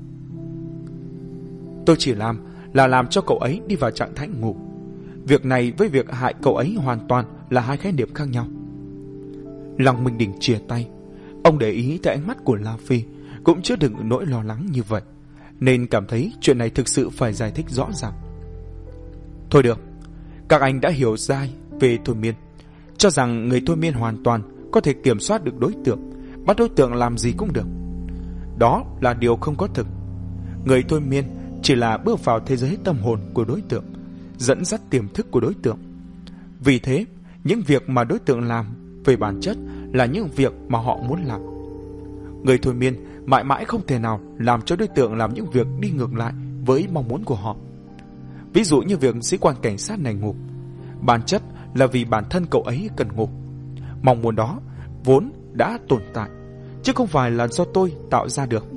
Tôi chỉ làm là làm cho cậu ấy đi vào trạng thái ngủ. Việc này với việc hại cậu ấy hoàn toàn là hai khái niệm khác nhau. Lăng Minh Đình chìa tay. Ông để ý tới ánh mắt của La Phi, cũng chưa đừng nỗi lo lắng như vậy, nên cảm thấy chuyện này thực sự phải giải thích rõ ràng. Thôi được, các anh đã hiểu sai về thôi miên, cho rằng người thôi miên hoàn toàn có thể kiểm soát được đối tượng, bắt đối tượng làm gì cũng được. Đó là điều không có thực. Người thôi miên chỉ là bước vào thế giới tâm hồn của đối tượng, dẫn dắt tiềm thức của đối tượng. Vì thế, những việc mà đối tượng làm về bản chất là những việc mà họ muốn làm. Người thôi miên mãi mãi không thể nào làm cho đối tượng làm những việc đi ngược lại với mong muốn của họ. Ví dụ như việc sĩ quan cảnh sát này ngủ, bản chất là vì bản thân cậu ấy cần ngủ. Mong muốn đó vốn đã tồn tại, chứ không phải là do tôi tạo ra được.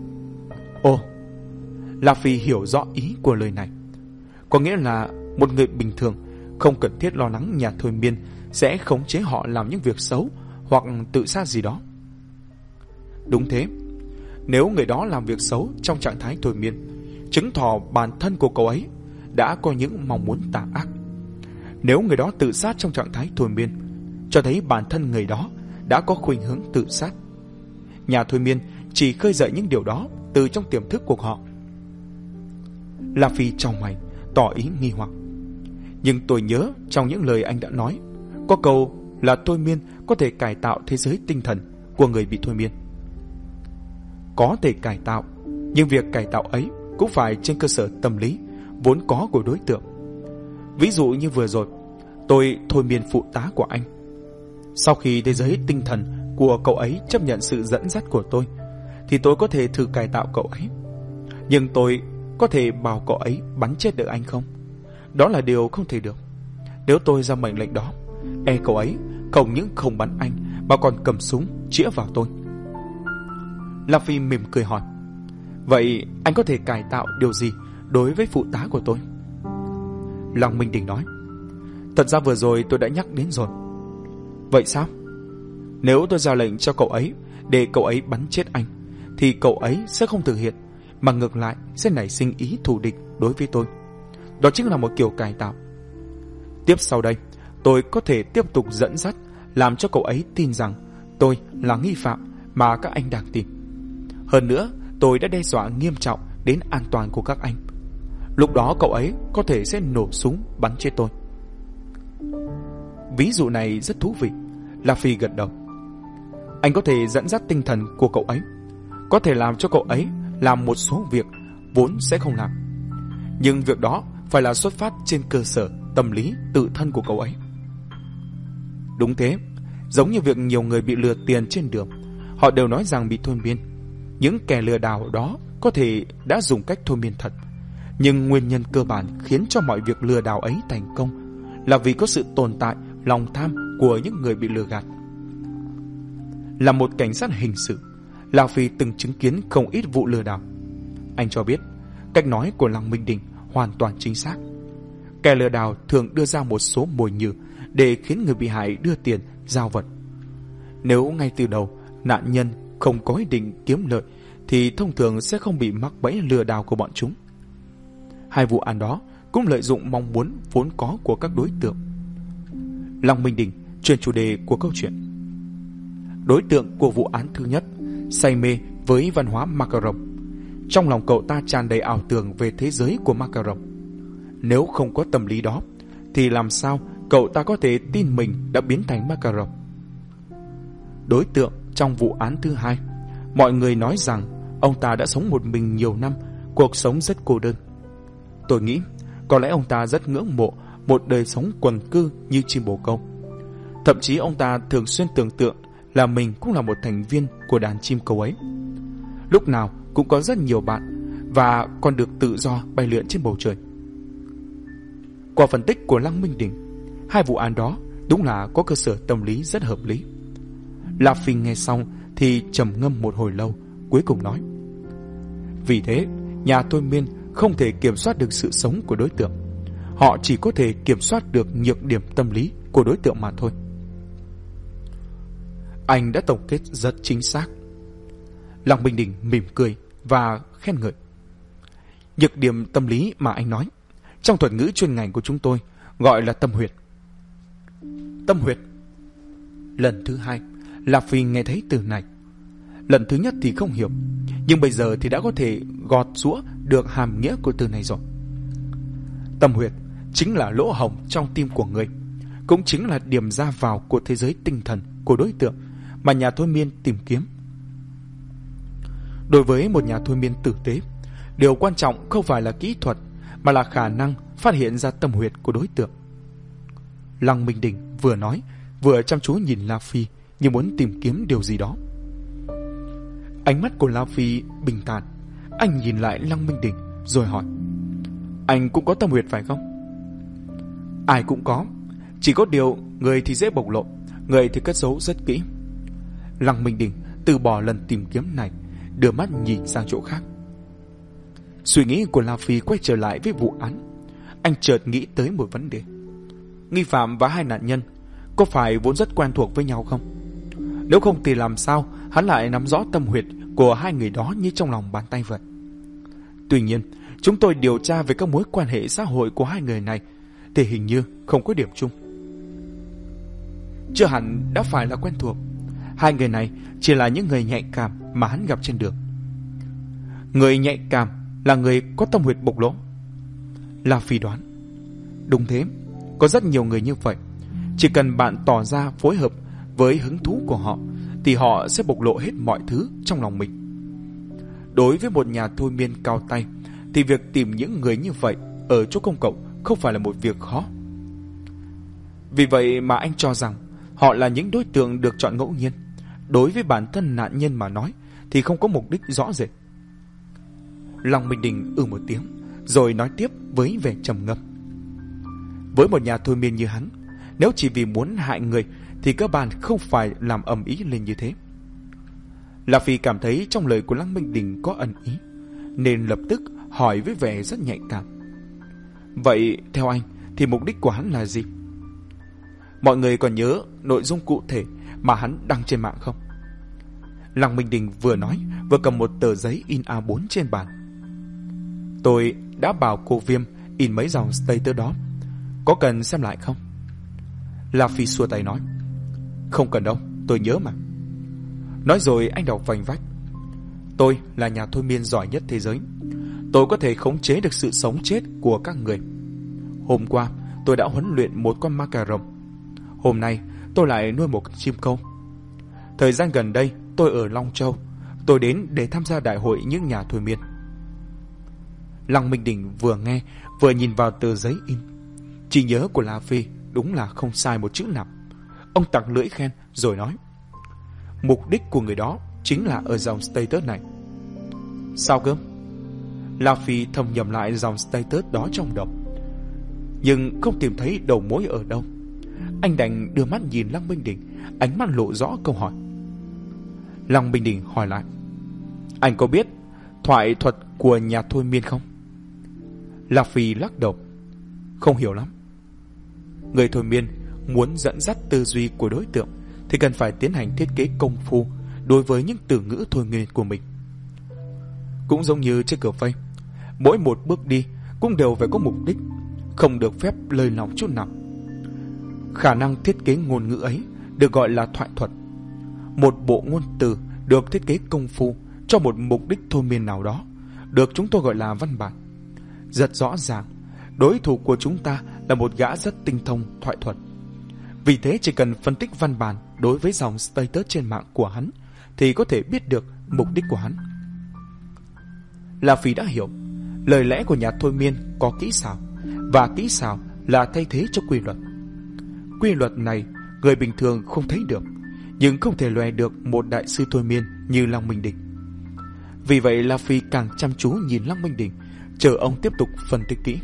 Ồ, La Phi hiểu rõ ý của lời này. Có nghĩa là một người bình thường không cần thiết lo lắng nhà thôi miên sẽ khống chế họ làm những việc xấu hoặc tự sát gì đó. Đúng thế, nếu người đó làm việc xấu trong trạng thái thôi miên, chứng tỏ bản thân của cậu ấy đã có những mong muốn tà ác. Nếu người đó tự sát trong trạng thái thôi miên, cho thấy bản thân người đó đã có khuynh hướng tự sát. Nhà thôi miên chỉ khơi dậy những điều đó từ trong tiềm thức của họ. La Phi trong mày tỏ ý nghi hoặc. Nhưng tôi nhớ trong những lời anh đã nói, có câu là thôi miên có thể cải tạo thế giới tinh thần của người bị thôi miên. Có thể cải tạo, nhưng việc cải tạo ấy cũng phải trên cơ sở tâm lý vốn có của đối tượng. Ví dụ như vừa rồi, tôi thôi miên phụ tá của anh. Sau khi thế giới tinh thần của cậu ấy chấp nhận sự dẫn dắt của tôi, thì tôi có thể thử cải tạo cậu ấy. Nhưng tôi có thể bảo cậu ấy bắn chết được anh không? Đó là điều không thể được. Nếu tôi ra mệnh lệnh đó, e cậu ấy không những không bắn anh mà còn cầm súng chĩa vào tôi. La Phi mỉm cười hỏi, vậy anh có thể cải tạo điều gì đối với phụ tá của tôi? Lăng Minh Đình nói, thật ra vừa rồi tôi đã nhắc đến rồi. Vậy sao? Nếu tôi ra lệnh cho cậu ấy để cậu ấy bắn chết anh, thì cậu ấy sẽ không thực hiện, mà ngược lại sẽ nảy sinh ý thù địch đối với tôi. Đó chính là một kiểu cải tạo. Tiếp sau đây, tôi có thể tiếp tục dẫn dắt, làm cho cậu ấy tin rằng tôi là nghi phạm mà các anh đang tìm. Hơn nữa, tôi đã đe dọa nghiêm trọng đến an toàn của các anh. Lúc đó cậu ấy có thể sẽ nổ súng bắn chết tôi. Ví dụ này rất thú vị. La Phi gật đầu. Anh có thể dẫn dắt tinh thần của cậu ấy, có thể làm cho cậu ấy làm một số việc vốn sẽ không làm. Nhưng việc đó phải là xuất phát trên cơ sở tâm lý tự thân của cậu ấy. Đúng thế, giống như việc nhiều người bị lừa tiền trên đường, họ đều nói rằng bị thôi miên. Những kẻ lừa đảo đó có thể đã dùng cách thôi miên thật, nhưng nguyên nhân cơ bản khiến cho mọi việc lừa đảo ấy thành công là vì có sự tồn tại lòng tham của những người bị lừa gạt. Là một cảnh sát hình sự, La Phi từng chứng kiến không ít vụ lừa đảo. Anh cho biết, cách nói của Lăng Minh Đình hoàn toàn chính xác. Kẻ lừa đảo thường đưa ra một số mồi nhử để khiến người bị hại đưa tiền, giao vật. Nếu ngay từ đầu nạn nhân không có ý định kiếm lợi, thì thông thường sẽ không bị mắc bẫy lừa đảo của bọn chúng. Hai vụ án đó cũng lợi dụng mong muốn vốn có của các đối tượng. Lăng Minh Đình chuyển chủ đề của câu chuyện. Đối tượng của vụ án thứ nhất say mê với văn hóa Macaron. Trong lòng cậu ta tràn đầy ảo tưởng về thế giới của Macaron. Nếu không có tâm lý đó, thì làm sao cậu ta có thể tin mình đã biến thành Macaron? Đối tượng trong vụ án thứ hai, mọi người nói rằng ông ta đã sống một mình nhiều năm, cuộc sống rất cô đơn. Tôi nghĩ có lẽ ông ta rất ngưỡng mộ một đời sống quần cư như chim bồ câu. Thậm chí ông ta thường xuyên tưởng tượng là mình cũng là một thành viên của đàn chim câu ấy. Lúc nào cũng có rất nhiều bạn và còn được tự do bay lượn trên bầu trời. Qua phân tích của Lăng Minh Đình, hai vụ án đó đúng là có cơ sở tâm lý rất hợp lý. La Phi nghe xong thì trầm ngâm một hồi lâu, cuối cùng nói: vì thế, nhà thôi miên không thể kiểm soát được sự sống của đối tượng. Họ chỉ có thể kiểm soát được nhược điểm tâm lý của đối tượng mà thôi. Anh đã tổng kết rất chính xác. Lăng Minh Đình mỉm cười và khen ngợi. Nhược điểm tâm lý mà anh nói, trong thuật ngữ chuyên ngành của chúng tôi gọi là tâm huyệt. Tâm huyệt. Lần thứ hai, La Phi nghe thấy từ này. Lần thứ nhất thì không hiểu, nhưng bây giờ thì đã có thể gọt giũa được hàm nghĩa của từ này rồi. Tâm huyệt chính là lỗ hổng trong tim của người, cũng chính là điểm ra vào của thế giới tinh thần của đối tượng mà nhà thôi miên tìm kiếm. Đối với một nhà thôi miên tử tế, điều quan trọng không phải là kỹ thuật, mà là khả năng phát hiện ra tâm huyệt của đối tượng. Lăng Minh Đình vừa nói, vừa chăm chú nhìn La Phi như muốn tìm kiếm điều gì đó. Ánh mắt của La Phi bình thản. Anh nhìn lại Lăng Minh Đình rồi hỏi: anh cũng có tâm huyệt phải không? Ai cũng có, chỉ có điều người thì dễ bộc lộ, người thì cất giấu rất kỹ. Lăng Minh Đình từ bỏ lần tìm kiếm này, đưa mắt nhìn sang chỗ khác. Suy nghĩ của La Phi quay trở lại với vụ án. Anh chợt nghĩ tới một vấn đề. Nghi phạm và hai nạn nhân có phải vốn rất quen thuộc với nhau không? Nếu không thì làm sao hắn lại nắm rõ tâm huyệt của hai người đó như trong lòng bàn tay vậy? Tuy nhiên, chúng tôi điều tra về các mối quan hệ xã hội của hai người này thì hình như không có điểm chung. Chưa hẳn đã phải là quen thuộc. Hai người này chỉ là những người nhạy cảm mà hắn gặp trên đường. Người nhạy cảm là người có tâm huyệt bộc lộ. La Phi đoán. Đúng thế, có rất nhiều người như vậy. Chỉ cần bạn tỏ ra phối hợp với hứng thú của họ thì họ sẽ bộc lộ hết mọi thứ trong lòng mình. Đối với một nhà thôi miên cao tay thì việc tìm những người như vậy ở chỗ công cộng không phải là một việc khó. Vì vậy mà anh cho rằng họ là những đối tượng được chọn ngẫu nhiên. Đối với bản thân nạn nhân mà nói thì không có mục đích rõ rệt. Lăng Minh Đình ừ một tiếng rồi nói tiếp với vẻ trầm ngâm. Với một nhà thôi miên như hắn, nếu chỉ vì muốn hại người thì các bạn không phải làm ầm ĩ lên như thế. La Phi cảm thấy trong lời của Lăng Minh Đình có ẩn ý, nên lập tức hỏi với vẻ rất nhạy cảm. Vậy theo anh thì mục đích của hắn là gì? Mọi người còn nhớ nội dung cụ thể mà hắn đăng trên mạng không? Lăng Minh Đình vừa nói vừa cầm một tờ giấy in A bốn trên bàn. Tôi đã bảo cô Viêm in mấy dòng status đó, có cần xem lại không? La Phi xua tay nói: không cần đâu, tôi nhớ mà. Nói rồi anh đọc vành vách: tôi là nhà thôi miên giỏi nhất thế giới. Tôi có thể khống chế được sự sống chết của các người. Hôm qua tôi đã huấn luyện một con ma cà rồng. Hôm nay tôi lại nuôi một chim câu. Thời gian gần đây tôi ở Long Châu. Tôi đến để tham gia đại hội những nhà thôi miên. Lăng Minh Đình vừa nghe vừa nhìn vào tờ giấy in. Trí nhớ của La Phi đúng là không sai một chữ nào. Ông tặc lưỡi khen rồi nói: mục đích của người đó chính là ở dòng status này. Sao cơ? La Phi thầm nhầm lại dòng status đó trong đầu, nhưng không tìm thấy đầu mối ở đâu. Anh đành đưa mắt nhìn Lăng Minh Đình, ánh mắt lộ rõ câu hỏi. Lăng Minh Đình hỏi lại: anh có biết thoại thuật của nhà thôi miên không? La Phi lắc đầu: không hiểu lắm. Người thôi miên muốn dẫn dắt tư duy của đối tượng thì cần phải tiến hành thiết kế công phu đối với những từ ngữ thôi miên của mình. Cũng giống như chiếc cửa phanh, mỗi một bước đi cũng đều phải có mục đích, không được phép lơi lỏng chút nào. Khả năng thiết kế ngôn ngữ ấy được gọi là thoại thuật. Một bộ ngôn từ được thiết kế công phu cho một mục đích thôi miên nào đó được chúng tôi gọi là văn bản. Rất rõ ràng, đối thủ của chúng ta là một gã rất tinh thông thoại thuật. Vì thế chỉ cần phân tích văn bản đối với dòng status trên mạng của hắn thì có thể biết được mục đích của hắn. La Phi đã hiểu, lời lẽ của nhà thôi miên có kỹ xảo, và kỹ xảo là thay thế cho quy luật. Quy luật này người bình thường không thấy được, nhưng không thể lòe được một đại sư thôi miên như Lăng Minh Đình. Vì vậy La Phi càng chăm chú nhìn Lăng Minh Đình, chờ ông tiếp tục phân tích kỹ.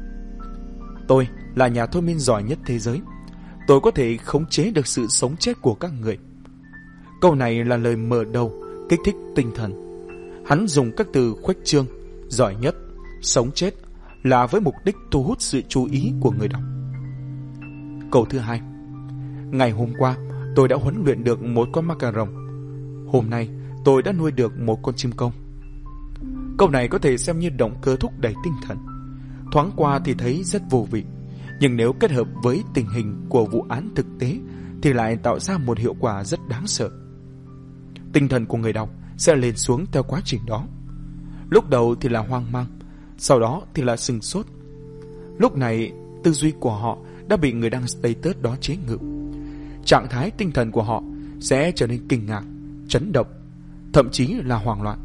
Tôi là nhà thôi miên giỏi nhất thế giới. Tôi có thể khống chế được sự sống chết của các người. Câu này là lời mở đầu kích thích tinh thần. Hắn dùng các từ khuếch trương, giỏi nhất, sống chết là với mục đích thu hút sự chú ý của người đọc. Câu thứ hai: ngày hôm qua tôi đã huấn luyện được một con ma cà rồng. Hôm nay tôi đã nuôi được một con chim công. Câu này có thể xem như động cơ thúc đẩy tinh thần. Thoáng qua thì thấy rất vô vị, nhưng nếu kết hợp với tình hình của vụ án thực tế thì lại tạo ra một hiệu quả rất đáng sợ. Tinh thần của người đọc sẽ lên xuống theo quá trình đó. Lúc đầu thì là hoang mang, sau đó thì là sừng sốt. Lúc này tư duy của họ đã bị người đăng status đó chế ngự. Trạng thái tinh thần của họ sẽ trở nên kinh ngạc, chấn động, thậm chí là hoảng loạn.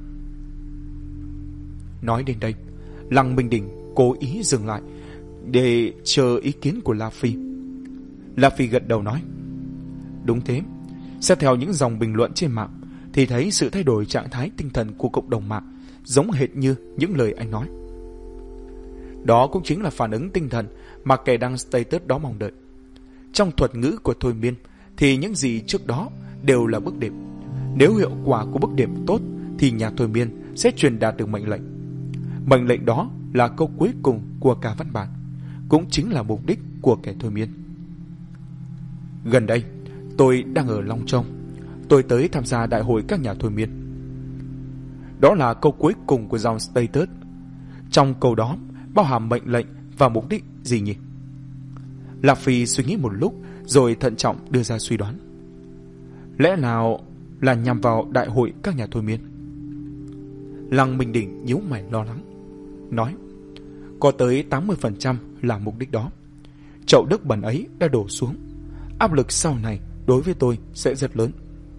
Nói đến đây, Lăng Minh Đỉnh cố ý dừng lại để chờ ý kiến của La Phi. La Phi gật đầu nói: đúng thế, xét theo những dòng bình luận trên mạng thì thấy sự thay đổi trạng thái tinh thần của cộng đồng mạng giống hệt như những lời anh nói. Đó cũng chính là phản ứng tinh thần mà kẻ đăng status đó mong đợi. Trong thuật ngữ của thôi miên thì những gì trước đó đều là bước đệm. Nếu hiệu quả của bước đệm tốt thì nhà thôi miên sẽ truyền đạt được mệnh lệnh. Mệnh lệnh đó là câu cuối cùng của cả văn bản, cũng chính là mục đích của kẻ thôi miên. Gần đây, tôi đang ở Long Châu. Tôi tới tham gia đại hội các nhà thôi miên. Đó là câu cuối cùng của dòng status. Trong câu đó bao hàm mệnh lệnh và mục đích gì nhỉ? Lạc Phi suy nghĩ một lúc rồi thận trọng đưa ra suy đoán. Lẽ nào là nhằm vào đại hội các nhà thôi miên? Lăng Minh Đỉnh nhíu mày lo lắng, nói: có tới tám mươi phần trăm là mục đích đó. Chậu nước bẩn ấy đã đổ xuống, áp lực sau này đối với tôi sẽ rất lớn.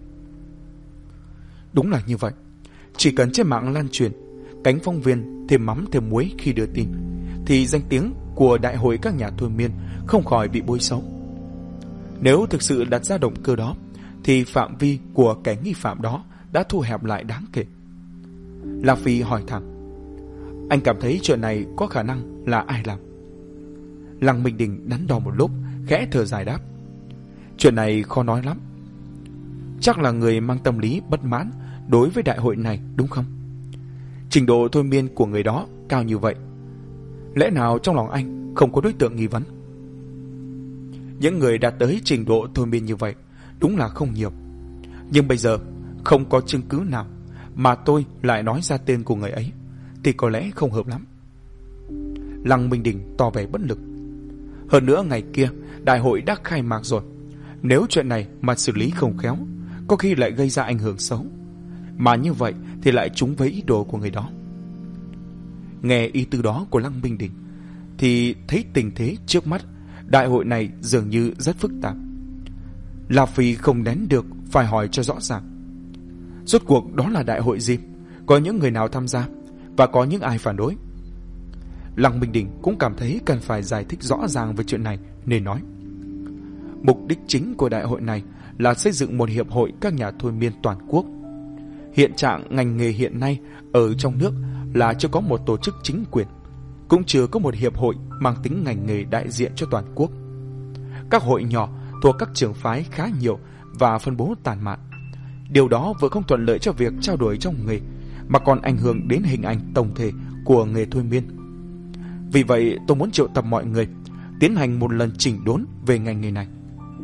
Đúng là như vậy. Chỉ cần trên mạng lan truyền, cánh phóng viên thêm mắm thêm muối khi đưa tin, thì danh tiếng của đại hội các nhà thôi miên không khỏi bị bôi xấu. Nếu thực sự đặt ra động cơ đó, thì phạm vi của kẻ nghi phạm đó đã thu hẹp lại đáng kể. La Phi hỏi thẳng: anh cảm thấy chuyện này có khả năng là ai làm? Lăng Minh Đỉnh đắn đo một lúc, khẽ thở dài đáp: chuyện này khó nói lắm. Chắc là người mang tâm lý bất mãn đối với đại hội này, đúng không? Trình độ thôi miên của người đó cao như vậy, lẽ nào trong lòng anh không có đối tượng nghi vấn? Những người đạt tới trình độ thôi miên như vậy đúng là không nhiều, nhưng bây giờ không có chứng cứ nào mà tôi lại nói ra tên của người ấy thì có lẽ không hợp lắm. Lăng Minh Đỉnh tỏ vẻ bất lực. Hơn nữa ngày kia đại hội đã khai mạc rồi, nếu chuyện này mà xử lý không khéo, có khi lại gây ra ảnh hưởng xấu, mà như vậy thì lại trúng với ý đồ của người đó. Nghe ý tứ đó của Lăng Minh Đỉnh thì thấy tình thế trước mắt đại hội này dường như rất phức tạp. La Phi không nén được phải hỏi cho rõ ràng. Rốt cuộc đó là đại hội gì? Có những người nào tham gia? Và có những ai phản đối? Lăng Minh Đỉnh cũng cảm thấy cần phải giải thích rõ ràng về chuyện này, nên nói: mục đích chính của đại hội này là xây dựng một hiệp hội các nhà thôi miên toàn quốc. Hiện trạng ngành nghề hiện nay ở trong nước là chưa có một tổ chức chính quyền, cũng chưa có một hiệp hội mang tính ngành nghề đại diện cho toàn quốc. Các hội nhỏ thuộc các trường phái khá nhiều và phân bố tản mạn. Điều đó vừa không thuận lợi cho việc trao đổi trong nghề, mà còn ảnh hưởng đến hình ảnh tổng thể của nghề thôi miên. Vì vậy tôi muốn triệu tập mọi người tiến hành một lần chỉnh đốn về ngành nghề này.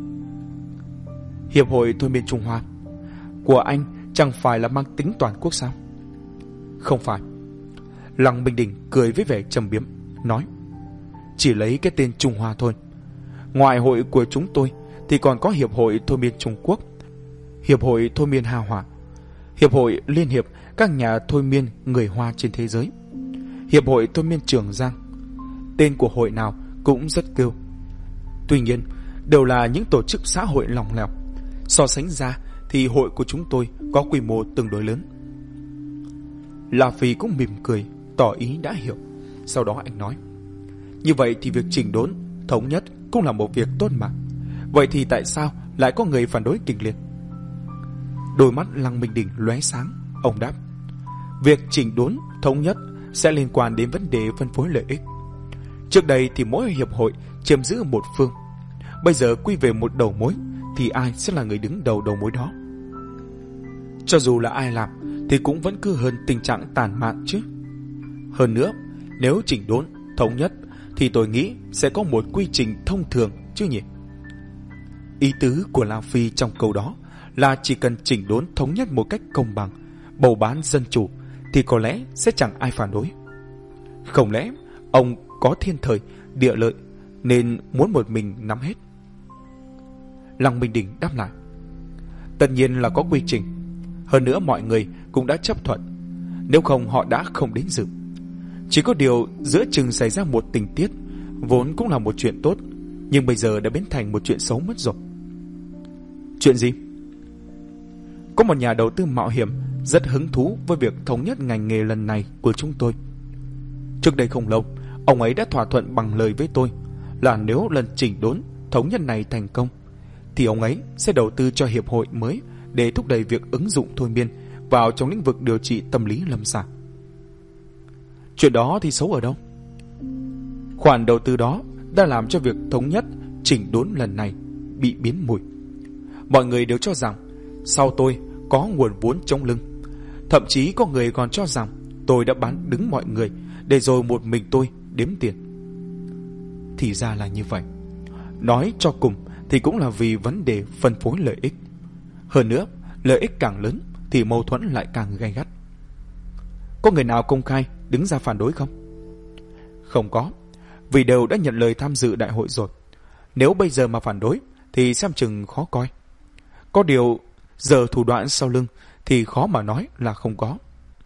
Hiệp hội thôi miên Trung Hoa của anh chẳng phải là mang tính toàn quốc sao? Không phải. Lăng Minh Đỉnh cười với vẻ trầm biếm, nói: chỉ lấy cái tên Trung Hoa thôi. Ngoài hội của chúng tôi thì còn có Hiệp hội thôi miên Trung Quốc, Hiệp hội thôi miên Hà Hỏa, Hiệp hội Liên hiệp các nhà thôi miên người Hoa trên thế giới, Hiệp hội thôi miên Trường Giang. Tên của hội nào cũng rất kêu. Tuy nhiên đều là những tổ chức xã hội lỏng lẻo. So sánh ra thì hội của chúng tôi có quy mô tương đối lớn. La Phi cũng mỉm cười, tỏ ý đã hiểu. Sau đó anh nói: như vậy thì việc chỉnh đốn, thống nhất cũng là một việc tốt mà. Vậy thì tại sao lại có người phản đối kịch liệt? Đôi mắt Lăng Minh Đỉnh lóe sáng. Ông đáp: việc chỉnh đốn, thống nhất sẽ liên quan đến vấn đề phân phối lợi ích. Trước đây thì mỗi hiệp hội chiếm giữ một phương. Bây giờ quy về một đầu mối thì ai sẽ là người đứng đầu đầu mối đó? Cho dù là ai làm thì cũng vẫn cứ hơn tình trạng tàn mạn chứ. Hơn nữa, nếu chỉnh đốn, thống nhất thì tôi nghĩ sẽ có một quy trình thông thường chứ nhỉ? Ý tứ của La Phi trong câu đó là chỉ cần chỉnh đốn thống nhất một cách công bằng, bầu bán dân chủ thì có lẽ sẽ chẳng ai phản đối. Không lẽ ông có thiên thời, địa lợi nên muốn một mình nắm hết? Lăng Minh Đình đáp lại: Tất nhiên là có quy trình. Hơn nữa mọi người cũng đã chấp thuận, nếu không họ đã không đến dự. Chỉ có điều giữa chừng xảy ra một tình tiết vốn cũng là một chuyện tốt, nhưng bây giờ đã biến thành một chuyện xấu mất rồi. Chuyện gì? Có một nhà đầu tư mạo hiểm rất hứng thú với việc thống nhất ngành nghề lần này của chúng tôi. Trước đây không lâu, ông ấy đã thỏa thuận bằng lời với tôi là nếu lần chỉnh đốn thống nhất này thành công thì ông ấy sẽ đầu tư cho hiệp hội mới để thúc đẩy việc ứng dụng thôi miên vào trong lĩnh vực điều trị tâm lý lâm sàng. Chuyện đó thì xấu ở đâu? Khoản đầu tư đó đã làm cho việc thống nhất chỉnh đốn lần này bị biến mùi. Mọi người đều cho rằng sau tôi có nguồn vốn chống lưng. Thậm chí có người còn cho rằng tôi đã bán đứng mọi người để rồi một mình tôi đếm tiền. Thì ra là như vậy. Nói cho cùng thì cũng là vì vấn đề phân phối lợi ích. Hơn nữa, lợi ích càng lớn thì mâu thuẫn lại càng gay gắt. Có người nào công khai đứng ra phản đối không? Không có, vì đều đã nhận lời tham dự đại hội rồi. Nếu bây giờ mà phản đối thì xem chừng khó coi. Có điều giờ thủ đoạn sau lưng thì khó mà nói là không có.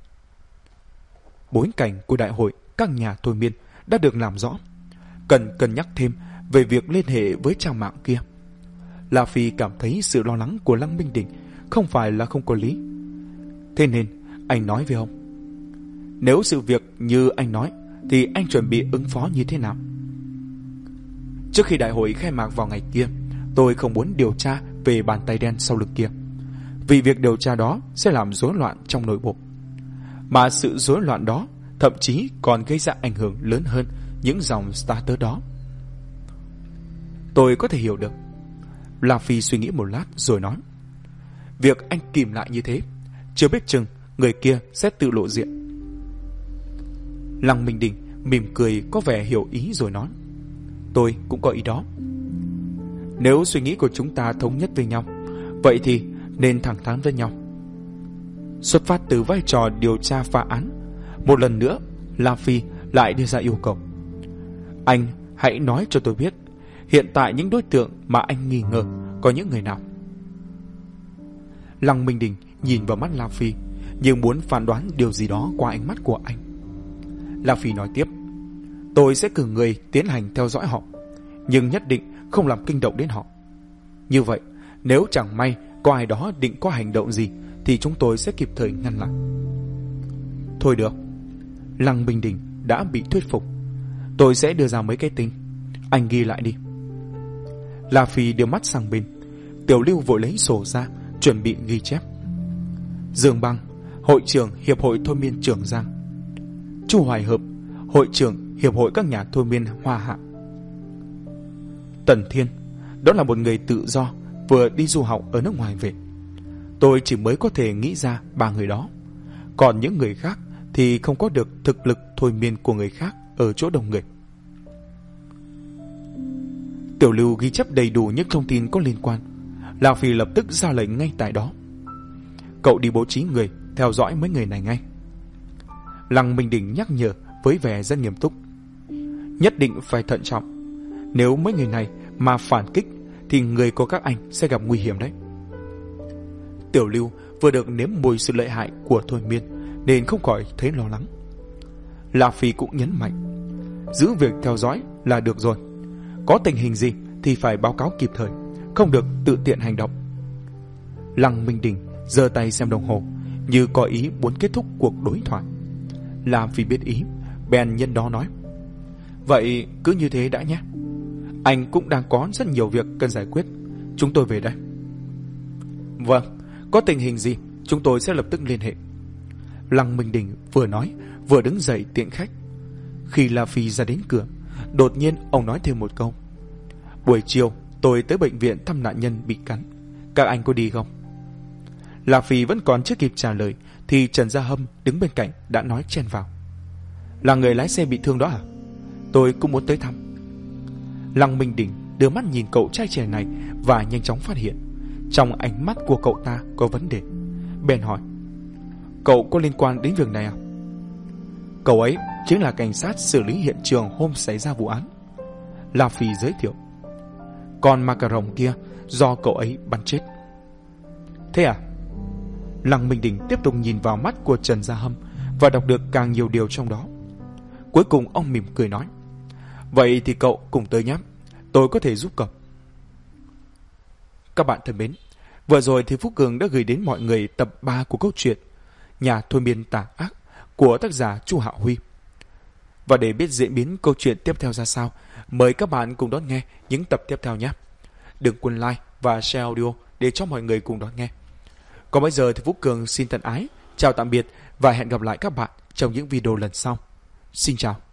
Bối cảnh của đại hội các nhà thôi miên đã được làm rõ. Cần cân nhắc thêm về việc liên hệ với trang mạng kia. La Phi cảm thấy sự lo lắng của Lăng Minh Đình không phải là không có lý. Thế nên anh nói với ông: Nếu sự việc như anh nói thì anh chuẩn bị ứng phó như thế nào? Trước khi đại hội khai mạc vào ngày kia, tôi không muốn điều tra về bàn tay đen sau lưng kia, vì việc điều tra đó sẽ làm rối loạn trong nội bộ. Mà sự rối loạn đó thậm chí còn gây ra ảnh hưởng lớn hơn những dòng starter đó. Tôi có thể hiểu được. La Phi suy nghĩ một lát rồi nói: Việc anh kìm lại như thế, chưa biết chừng người kia sẽ tự lộ diện. Lăng Minh Đình mỉm cười có vẻ hiểu ý rồi nói: Tôi cũng có ý đó. Nếu suy nghĩ của chúng ta thống nhất với nhau, vậy thì nên thẳng thắn với nhau. Xuất phát từ vai trò điều tra phá án, một lần nữa La Phi lại đưa ra yêu cầu: Anh hãy nói cho tôi biết hiện tại những đối tượng mà anh nghi ngờ có những người nào. Lăng Minh Đình nhìn vào mắt La Phi như muốn phán đoán điều gì đó qua ánh mắt của anh. La Phi nói tiếp: Tôi sẽ cử người tiến hành theo dõi họ, nhưng nhất định không làm kinh động đến họ. Như vậy, nếu chẳng may có ai đó định có hành động gì thì chúng tôi sẽ kịp thời ngăn lại. Thôi được. Lăng Minh Đình đã bị thuyết phục. Tôi sẽ đưa ra mấy cái tên, anh ghi lại đi. La Phi đưa mắt sang bên. Tiểu Lưu vội lấy sổ ra chuẩn bị ghi chép. Dương Băng, hội trưởng hiệp hội thôi miên Trường Giang. Chu Hoài Hợp, hội trưởng hiệp hội các nhà thôi miên Hoa Hạ. Tần Thiên, đó là một người tự do vừa đi du học ở nước ngoài về. Tôi chỉ mới có thể nghĩ ra ba người đó. Còn những người khác thì không có được thực lực thôi miên của người khác ở chỗ đông người. Tiểu Lưu ghi chép đầy đủ những thông tin có liên quan. La Phi lập tức ra lệnh ngay tại đó: Cậu đi bố trí người theo dõi mấy người này ngay. Lăng Minh Đình nhắc nhở với vẻ rất nghiêm túc: Nhất định phải thận trọng. Nếu mấy người này mà phản kích thì người của các anh sẽ gặp nguy hiểm đấy. Tiểu Lưu vừa được nếm mùi sự lợi hại của thôi miên nên không khỏi thấy lo lắng. La Phi cũng nhấn mạnh: Giữ việc theo dõi là được rồi. Có tình hình gì thì phải báo cáo kịp thời, không được tự tiện hành động. Lăng Minh Đình giơ tay xem đồng hồ, như có ý muốn kết thúc cuộc đối thoại. La Phi biết ý, bèn nhân đó nói: Vậy cứ như thế đã nhé. Anh cũng đang có rất nhiều việc cần giải quyết. Chúng tôi về đây. Vâng, có tình hình gì chúng tôi sẽ lập tức liên hệ. Lăng Minh Đình vừa nói vừa đứng dậy tiễn khách. Khi La Phi ra đến cửa, đột nhiên ông nói thêm một câu: Buổi chiều tôi tới bệnh viện thăm nạn nhân bị cắn. Các anh có đi không? La Phi vẫn còn chưa kịp trả lời thì Trần Gia Hâm đứng bên cạnh đã nói chen vào. Là người lái xe bị thương đó à? Tôi cũng muốn tới thăm. Lăng Minh Đỉnh đưa mắt nhìn cậu trai trẻ này và nhanh chóng phát hiện trong ánh mắt của cậu ta có vấn đề. Bèn hỏi, cậu có liên quan đến việc này à? Cậu ấy chính là cảnh sát xử lý hiện trường hôm xảy ra vụ án, La Phi giới thiệu. Còn Macaron kia do cậu ấy bắn chết. Thế à? Lăng Minh Đỉnh tiếp tục nhìn vào mắt của Trần Gia Hâm và đọc được càng nhiều điều trong đó. Cuối cùng ông mỉm cười nói, vậy thì cậu cùng tới nhé, tôi có thể giúp cậu. Các bạn thân mến, vừa rồi thì Phúc Cường đã gửi đến mọi người tập ba của câu chuyện Nhà thôi miên tà ác của tác giả Chu Hạo Huy. Và để biết diễn biến câu chuyện tiếp theo ra sao, mời các bạn cùng đón nghe những tập tiếp theo nhé. Đừng quên like và share audio để cho mọi người cùng đón nghe. Còn bây giờ thì Phúc Cường xin thân ái, chào tạm biệt và hẹn gặp lại các bạn trong những video lần sau. Xin chào.